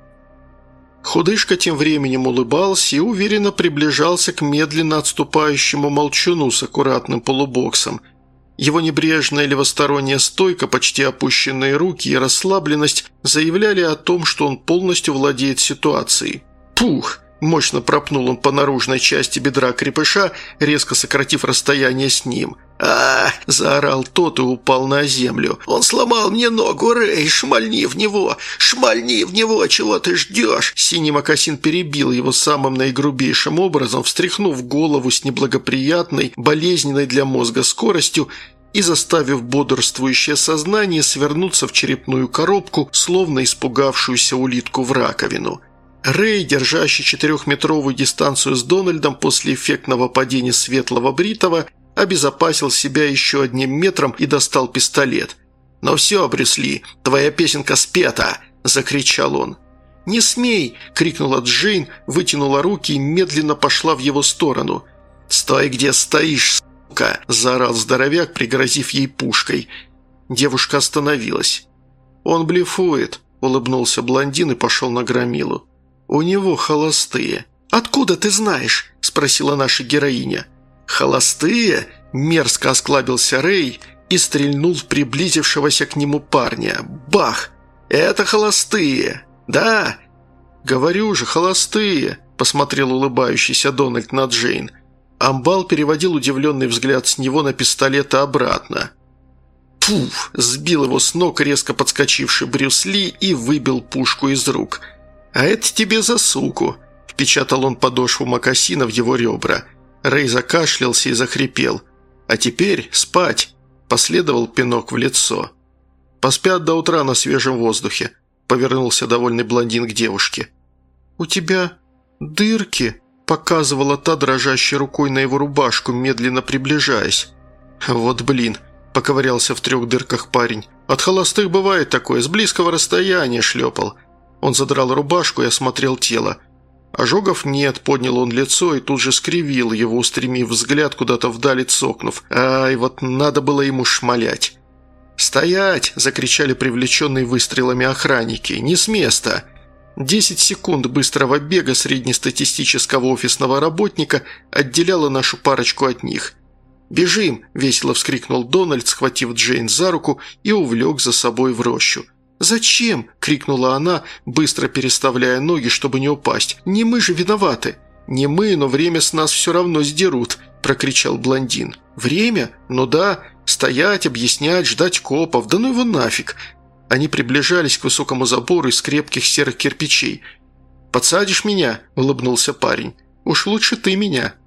Худышка тем временем улыбался и уверенно приближался к медленно отступающему молчуну с аккуратным полубоксом. Его небрежная левосторонняя стойка, почти опущенные руки и расслабленность заявляли о том, что он полностью владеет ситуацией. «Пух!» – мощно пропнул он по наружной части бедра крепыша, резко сократив расстояние с ним. а заорал тот и упал на землю. «Он сломал мне ногу, Рэй! Шмальни в него! Шмальни в него! Чего ты ждешь?» Синий мокасин перебил его самым наигрубейшим образом, встряхнув голову с неблагоприятной, болезненной для мозга скоростью и заставив бодрствующее сознание свернуться в черепную коробку, словно испугавшуюся улитку в раковину. Рэй, держащий четырехметровую дистанцию с Дональдом после эффектного падения светлого бритого, обезопасил себя еще одним метром и достал пистолет. «Ну все, Брюс Ли, твоя песенка спета!» – закричал он. «Не смей!» – крикнула Джейн, вытянула руки и медленно пошла в его сторону. «Стой, где стоишь, сука!» – заорал здоровяк, пригрозив ей пушкой. Девушка остановилась. «Он блефует», – улыбнулся блондин и пошел на громилу. «У него холостые». «Откуда ты знаешь?» – спросила наша героиня. «Холостые?» – мерзко осклабился Рэй и стрельнул в приблизившегося к нему парня. «Бах! Это холостые! Да!» «Говорю же, холостые!» – посмотрел улыбающийся Дональд на Джейн. Амбал переводил удивленный взгляд с него на пистолета обратно. «Пуф!» – сбил его с ног резко подскочивший Брюс Ли и выбил пушку из рук. «А это тебе за суку!» – впечатал он подошву мокасина в его ребра. Рэй закашлялся и захрипел. «А теперь спать!» – последовал пинок в лицо. «Поспят до утра на свежем воздухе», – повернулся довольный блондин к девушке. «У тебя дырки», – показывала та дрожащей рукой на его рубашку, медленно приближаясь. «Вот блин», – поковырялся в трех дырках парень. «От холостых бывает такое, с близкого расстояния шлепал». Он задрал рубашку и осмотрел тело. Ожогов нет, поднял он лицо и тут же скривил его, устремив взгляд куда-то вдали, цокнув. Ай, вот надо было ему шмалять. «Стоять!» – закричали привлеченные выстрелами охранники. «Не с места!» Десять секунд быстрого бега среднестатистического офисного работника отделяло нашу парочку от них. «Бежим!» – весело вскрикнул Дональд, схватив Джейн за руку и увлек за собой в рощу. «Зачем?» – крикнула она, быстро переставляя ноги, чтобы не упасть. «Не мы же виноваты!» «Не мы, но время с нас все равно сдерут!» – прокричал блондин. «Время? Ну да. Стоять, объяснять, ждать копов. Да ну его нафиг!» Они приближались к высокому забору из крепких серых кирпичей. «Подсадишь меня?» – улыбнулся парень. «Уж лучше ты меня».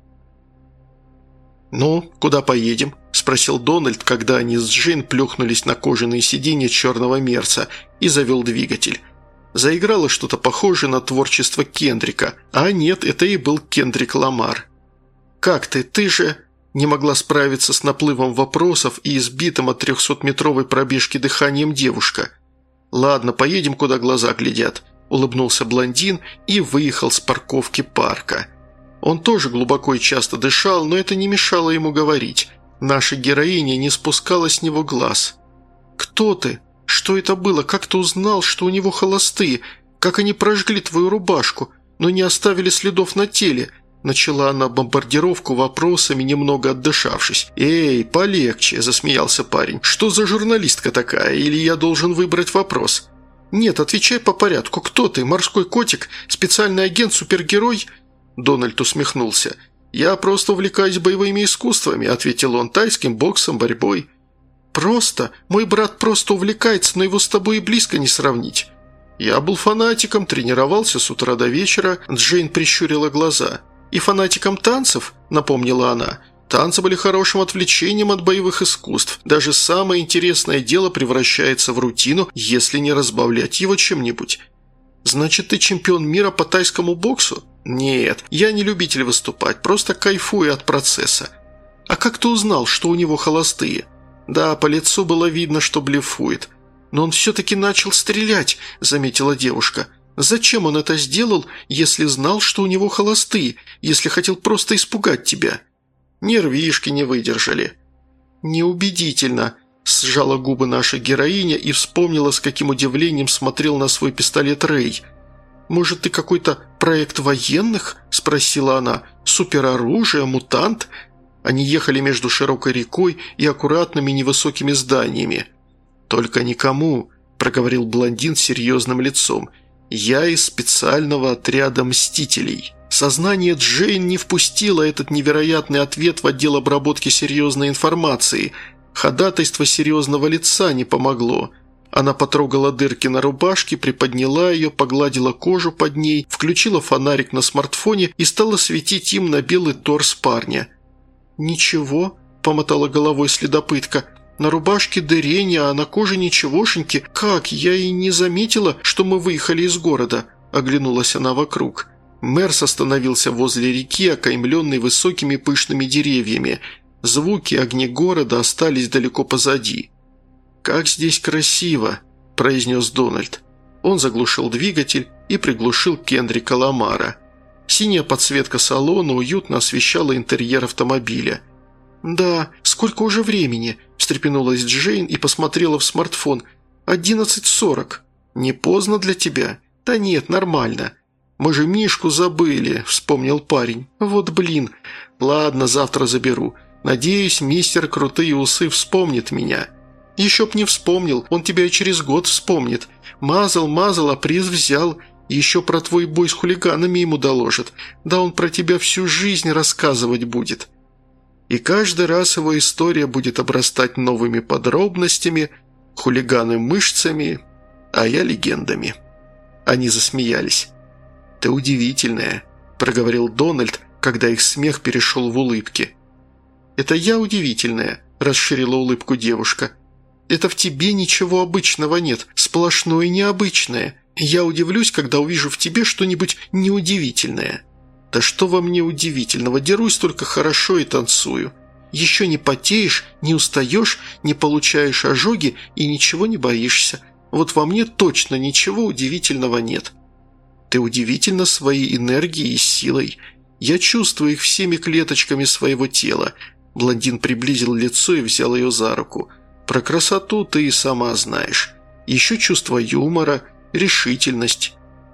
«Ну, куда поедем?» – спросил Дональд, когда они с Джейн плюхнулись на кожаные сиденья черного мерса и завел двигатель. Заиграло что-то похожее на творчество Кендрика, а нет, это и был Кендрик Ламар. «Как ты? Ты же...» не могла справиться с наплывом вопросов и избитым от трехсотметровой пробежки дыханием девушка. «Ладно, поедем, куда глаза глядят», – улыбнулся блондин и выехал с парковки парка. Он тоже глубоко и часто дышал, но это не мешало ему говорить. Наша героиня не спускала с него глаз. «Кто ты? Что это было? Как ты узнал, что у него холостые? Как они прожгли твою рубашку, но не оставили следов на теле?» Начала она бомбардировку вопросами, немного отдышавшись. «Эй, полегче», – засмеялся парень. «Что за журналистка такая? Или я должен выбрать вопрос?» «Нет, отвечай по порядку. Кто ты? Морской котик? Специальный агент? Супергерой?» Дональд усмехнулся. «Я просто увлекаюсь боевыми искусствами», – ответил он, – «тайским боксом, борьбой». «Просто? Мой брат просто увлекается, но его с тобой и близко не сравнить». «Я был фанатиком, тренировался с утра до вечера», – Джейн прищурила глаза. «И фанатиком танцев?» – напомнила она. «Танцы были хорошим отвлечением от боевых искусств. Даже самое интересное дело превращается в рутину, если не разбавлять его чем-нибудь». «Значит, ты чемпион мира по тайскому боксу?» «Нет, я не любитель выступать, просто кайфую от процесса». «А как ты узнал, что у него холостые?» «Да, по лицу было видно, что блефует». «Но он все-таки начал стрелять», – заметила девушка. «Зачем он это сделал, если знал, что у него холостые, если хотел просто испугать тебя?» «Нервишки не выдержали». «Неубедительно», – сжала губы наша героиня и вспомнила, с каким удивлением смотрел на свой пистолет Рэй. «Может, ты какой-то проект военных?» – спросила она. «Супероружие, мутант?» Они ехали между широкой рекой и аккуратными невысокими зданиями. «Только никому», – проговорил блондин с серьезным лицом. «Я из специального отряда «Мстителей». Сознание Джейн не впустило этот невероятный ответ в отдел обработки серьезной информации. Ходатайство серьезного лица не помогло. Она потрогала дырки на рубашке, приподняла ее, погладила кожу под ней, включила фонарик на смартфоне и стала светить им на белый торс парня. «Ничего», – помотала головой следопытка. «На рубашке дырение, а на коже ничегошеньки. Как? Я и не заметила, что мы выехали из города», – оглянулась она вокруг. Мерс остановился возле реки, окаймленной высокими пышными деревьями. Звуки, огни города остались далеко позади. «Как здесь красиво», – произнес Дональд. Он заглушил двигатель и приглушил Кендрика Ламара. Синяя подсветка салона уютно освещала интерьер автомобиля. «Да, сколько уже времени?» – встрепенулась Джейн и посмотрела в смартфон. «Одиннадцать сорок. Не поздно для тебя?» «Да нет, нормально». «Мы же Мишку забыли», – вспомнил парень. «Вот блин. Ладно, завтра заберу. Надеюсь, мистер Крутые Усы вспомнит меня». «Еще б не вспомнил, он тебя и через год вспомнит. Мазал, мазал, а приз взял. Еще про твой бой с хулиганами ему доложит. Да он про тебя всю жизнь рассказывать будет». И каждый раз его история будет обрастать новыми подробностями, хулиганы мышцами, а я легендами. Они засмеялись. «Ты удивительная», – проговорил Дональд, когда их смех перешел в улыбки. «Это я удивительная», – расширила улыбку девушка. «Это в тебе ничего обычного нет, сплошное необычное. Я удивлюсь, когда увижу в тебе что-нибудь неудивительное». «Да что во мне удивительного, дерусь только хорошо и танцую. Еще не потеешь, не устаешь, не получаешь ожоги и ничего не боишься. Вот во мне точно ничего удивительного нет. Ты удивительна своей энергией и силой. Я чувствую их всеми клеточками своего тела». Блондин приблизил лицо и взял ее за руку. «Про красоту ты и сама знаешь. Еще чувство юмора, решительность».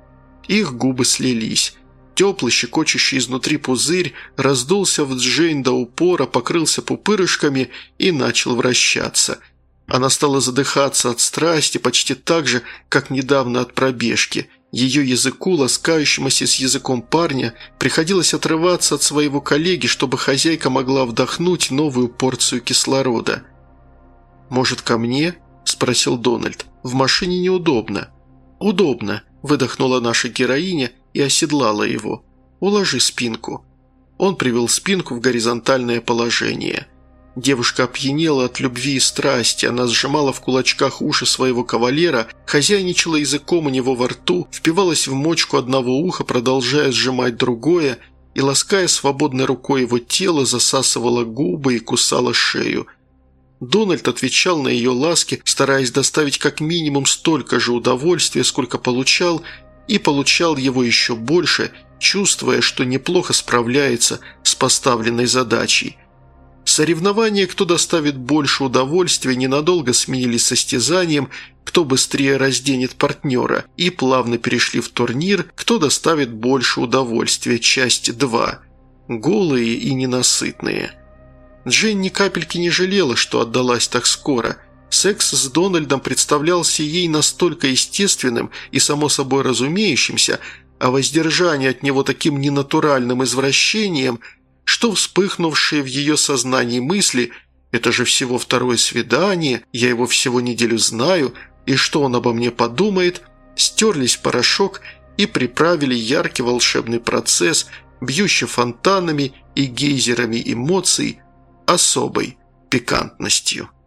Их губы слились. Теплый, щекочущий изнутри пузырь раздулся в Джейн до упора, покрылся пупырышками и начал вращаться. Она стала задыхаться от страсти почти так же, как недавно от пробежки. Ее языку, ласкающемуся с языком парня, приходилось отрываться от своего коллеги, чтобы хозяйка могла вдохнуть новую порцию кислорода. «Может, ко мне?» – спросил Дональд. «В машине неудобно». «Удобно», – выдохнула наша героиня и оседлала его. «Уложи спинку». Он привел спинку в горизонтальное положение. Девушка опьянела от любви и страсти, она сжимала в кулачках уши своего кавалера, хозяйничала языком у него во рту, впивалась в мочку одного уха, продолжая сжимать другое, и, лаская свободной рукой его тело, засасывала губы и кусала шею. Дональд отвечал на ее ласки, стараясь доставить как минимум столько же удовольствия, сколько получал, и получал его еще больше, чувствуя, что неплохо справляется с поставленной задачей. Соревнования, кто доставит больше удовольствия, ненадолго сменились состязанием, кто быстрее разденет партнера, и плавно перешли в турнир, кто доставит больше удовольствия, часть два. Голые и ненасытные. Джейн ни капельки не жалела, что отдалась так скоро. Секс с Дональдом представлялся ей настолько естественным и само собой разумеющимся, а воздержание от него таким ненатуральным извращением – что вспыхнувшие в ее сознании мысли «это же всего второе свидание, я его всего неделю знаю, и что он обо мне подумает», стерлись в порошок и приправили яркий волшебный процесс, бьющий фонтанами и гейзерами эмоций особой пикантностью.